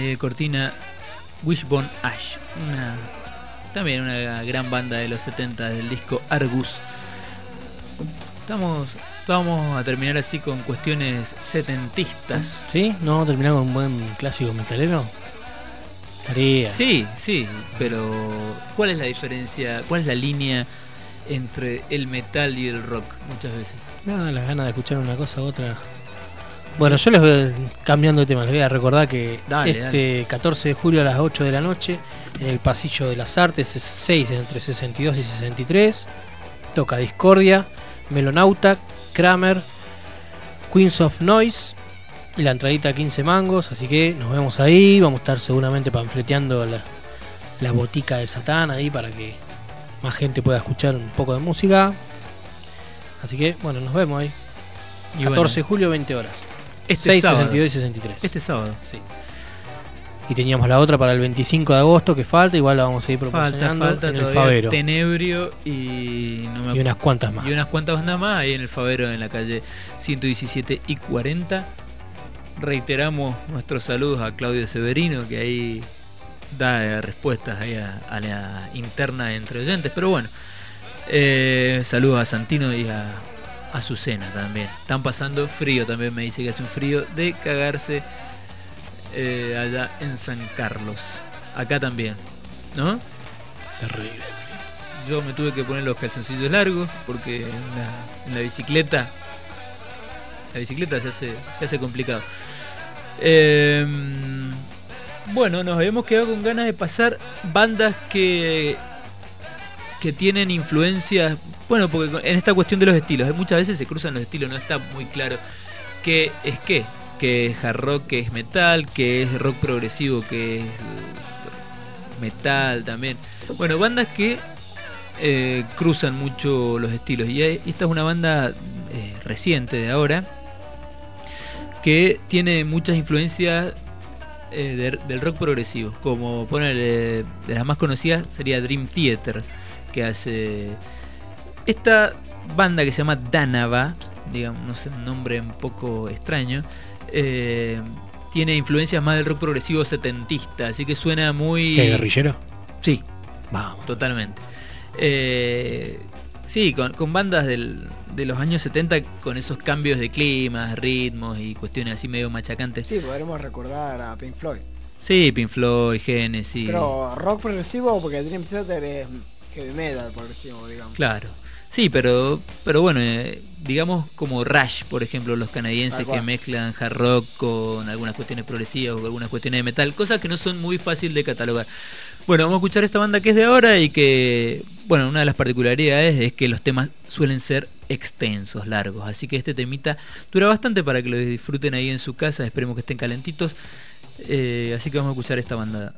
S4: cortina Wishbone Ash, también una gran banda de los 70 del disco Argus. Vamos a terminar así con cuestiones setentistas.
S3: ¿Sí? ¿No vamos a terminar con un buen clásico metalero? Estaría.
S4: Sí, pero ¿cuál es la diferencia? ¿Cuál es la línea entre el metal y el rock muchas veces?
S3: Nada, las ganas de escuchar una cosa u otra. Bueno, yo les voy cambiando de tema, les voy a recordar que dale. 14 de julio a las 8 de la noche, en el Pasillo de las Artes, 6 entre 62 y 63, toca Discordia, Melonauta, Kramer, Queens of Noise, y la entradita 15 mangos, así que nos vemos ahí, vamos a estar seguramente panfleteando la botica de Satán ahí para que más gente pueda escuchar un poco de música. Así que, bueno, nos vemos ahí. Y 14 de julio, 20 horas. 6, sábado. 62 y 63.
S4: Este sábado.
S3: Sí. Y teníamos la otra para el 25 de agosto que falta, igual la vamos a ir proporcionando
S4: falta
S3: en el Favero.
S4: Tenebrio y
S3: unas cuantas más.
S4: Y unas cuantas bandas más ahí en el Favero, en la calle 117 y 40. Reiteramos nuestros saludos a Claudio Severino, que ahí da respuestas ahí a la interna entre oyentes, pero bueno. Saludos a Santino y a Azucena también. Están pasando frío también, me dice que hace un frío de cagarse allá en San Carlos. Acá también, ¿no?
S3: Terrible.
S4: Yo me tuve que poner los calzoncillos largos porque en la bicicleta se hace complicado. Bueno, nos habíamos quedado con ganas de pasar bandas que tienen influencias, bueno, porque en esta cuestión de los estilos, muchas veces se cruzan los estilos, no está muy claro qué es qué, que es hard rock, que es metal, que es rock progresivo, que es metal también. Bueno, bandas que cruzan mucho los estilos, y esta es una banda reciente de ahora, que tiene muchas influencias del rock progresivo, como ponerle, de las más conocidas sería Dream Theater, que hace esta banda que se llama Danava, digamos, no sé, un nombre un poco extraño, tiene influencias más del rock progresivo setentista, así que suena muy...
S3: ¿Qué, guerrillero?
S4: Sí, vamos, totalmente. Sí, con bandas de los años 70, con esos cambios de clima, ritmos y cuestiones así medio machacantes.
S5: Sí, podremos recordar a Pink Floyd.
S4: Sí, Pink Floyd, Genesis.
S5: Pero rock progresivo, porque Dream Theater es heavy metal progresivo, digamos.
S4: Claro. Sí, pero bueno, digamos como Rush, por ejemplo, los canadienses que mezclan hard rock con algunas cuestiones progresivas o algunas cuestiones de metal, cosas que no son muy fáciles de catalogar. Bueno, vamos a escuchar esta banda que es de ahora y que, bueno, una de las particularidades es que los temas suelen ser extensos, largos, así que este temita dura bastante para que lo disfruten ahí en su casa, esperemos que estén calentitos, así que vamos a escuchar esta banda.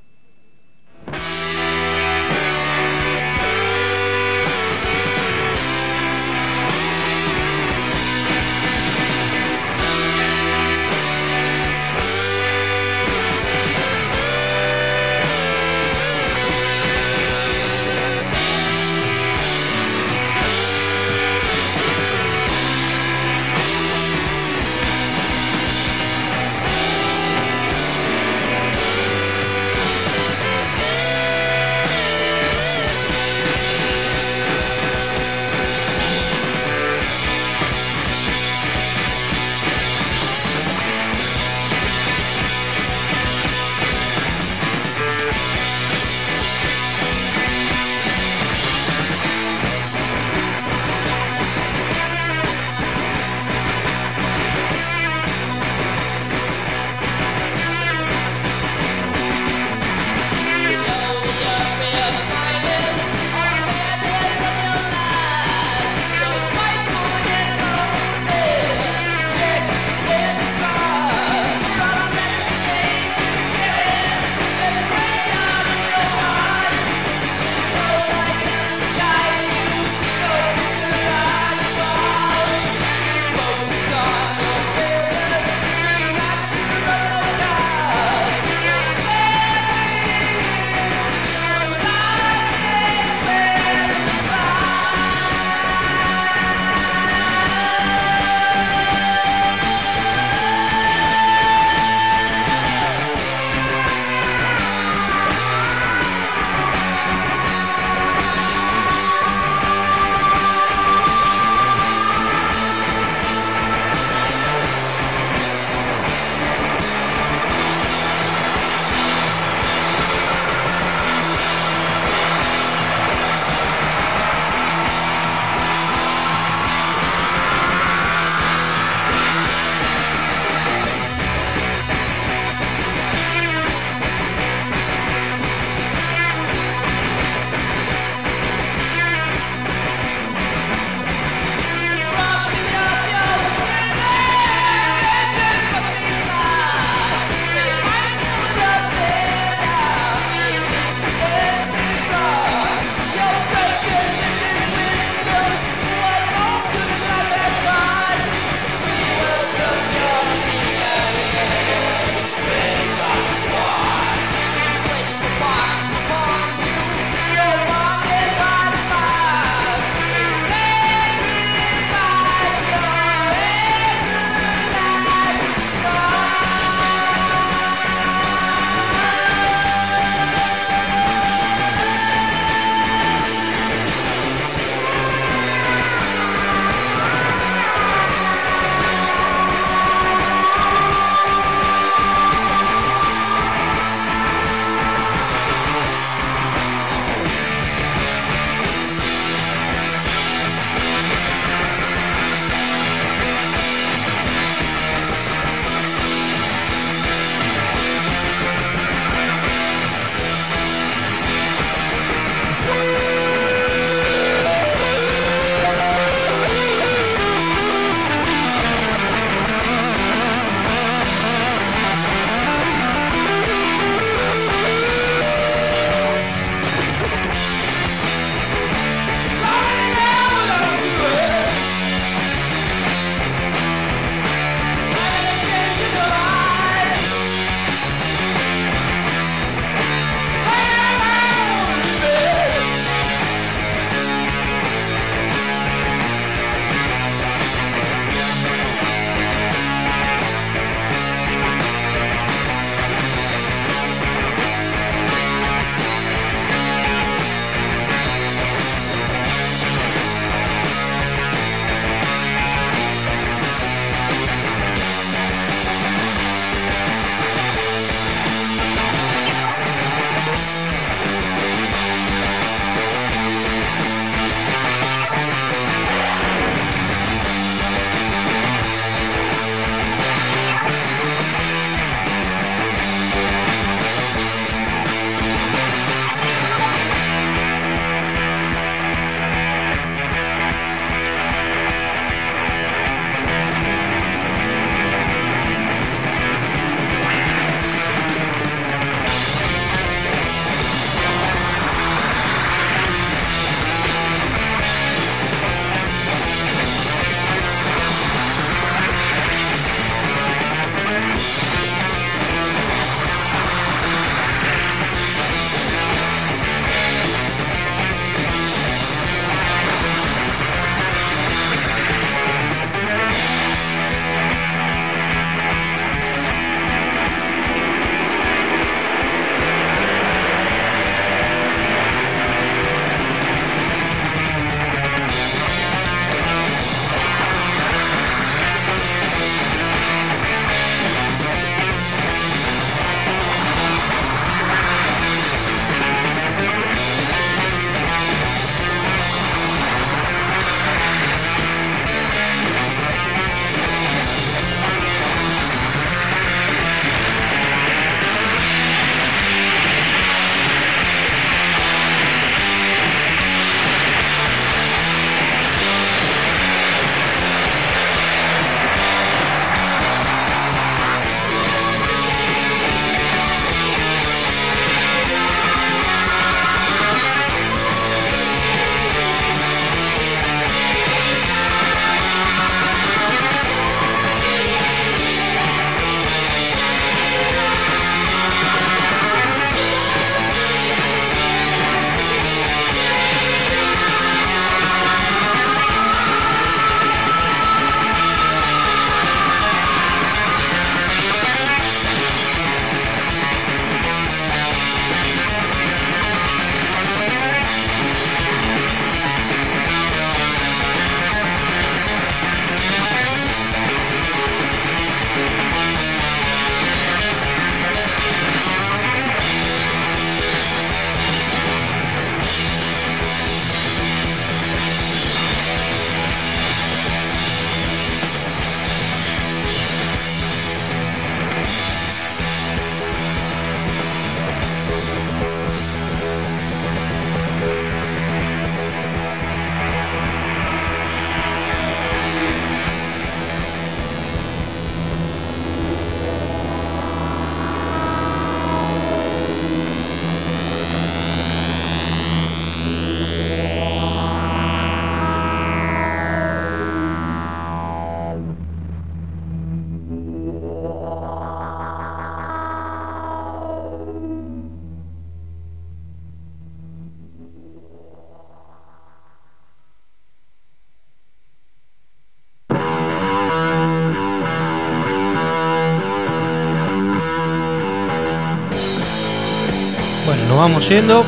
S3: vamos yendo.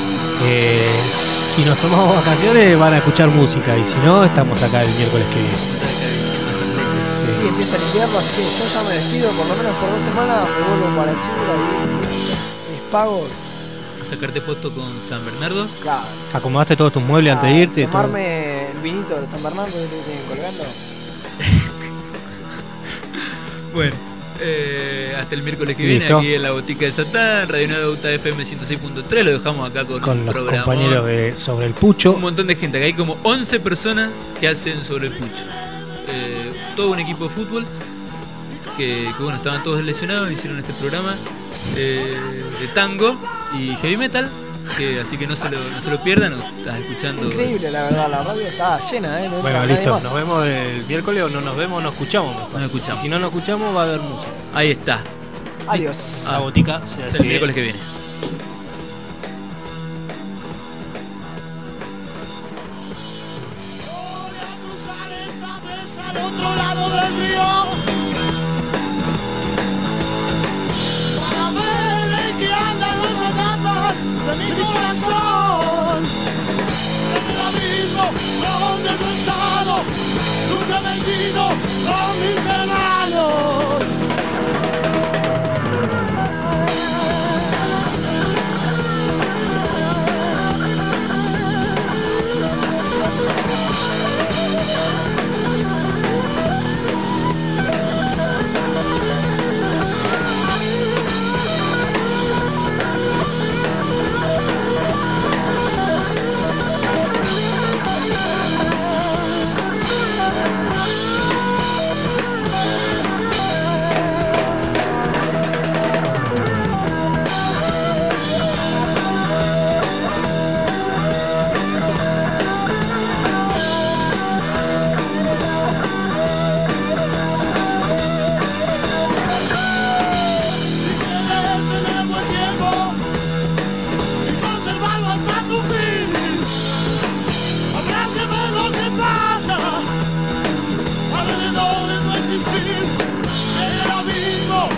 S3: Si nos tomamos vacaciones van a escuchar música y si no, estamos acá el miércoles que viene.
S5: Y empieza el invierno, así que yo ya me despido, por lo menos por 2 semanas me vuelvo para el sur, ahí mis pagos.
S4: ¿A sacarte foto con San Bernardo?
S5: Claro.
S3: ¿Acomodaste todos tus muebles antes de irte?
S5: Tomarme el vinito de San Bernardo que tienen colgando.
S4: Bueno, hasta el miércoles que viene, aquí en la Botica de Satán, Radio Nueva Bauta FM 106.3, lo dejamos acá con
S3: los
S4: programón.
S3: compañeros de Sobre el Pucho.
S4: Un montón de gente, que hay como 11 personas que hacen Sobre el Pucho. Todo un equipo de fútbol que bueno, estaban todos lesionados, hicieron este programa de tango y heavy metal, así que no se lo pierdan, nos estás escuchando.
S5: Increíble, la verdad, la radio está llena, no
S3: bueno, listo, nos vemos el miércoles o no nos vemos, nos escuchamos mejor.
S4: Nos escuchamos.
S3: Y si no nos escuchamos va a haber música.
S4: Ahí está.
S5: Adiós.
S3: La Botica
S4: hasta el miércoles que viene.
S7: Al otro lado del río para ver en qué andan los regatas de mi corazón. En el abismo donde no he estado, nunca me he metido con mis hermanos.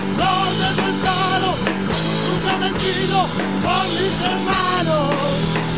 S7: Con mis hermanos.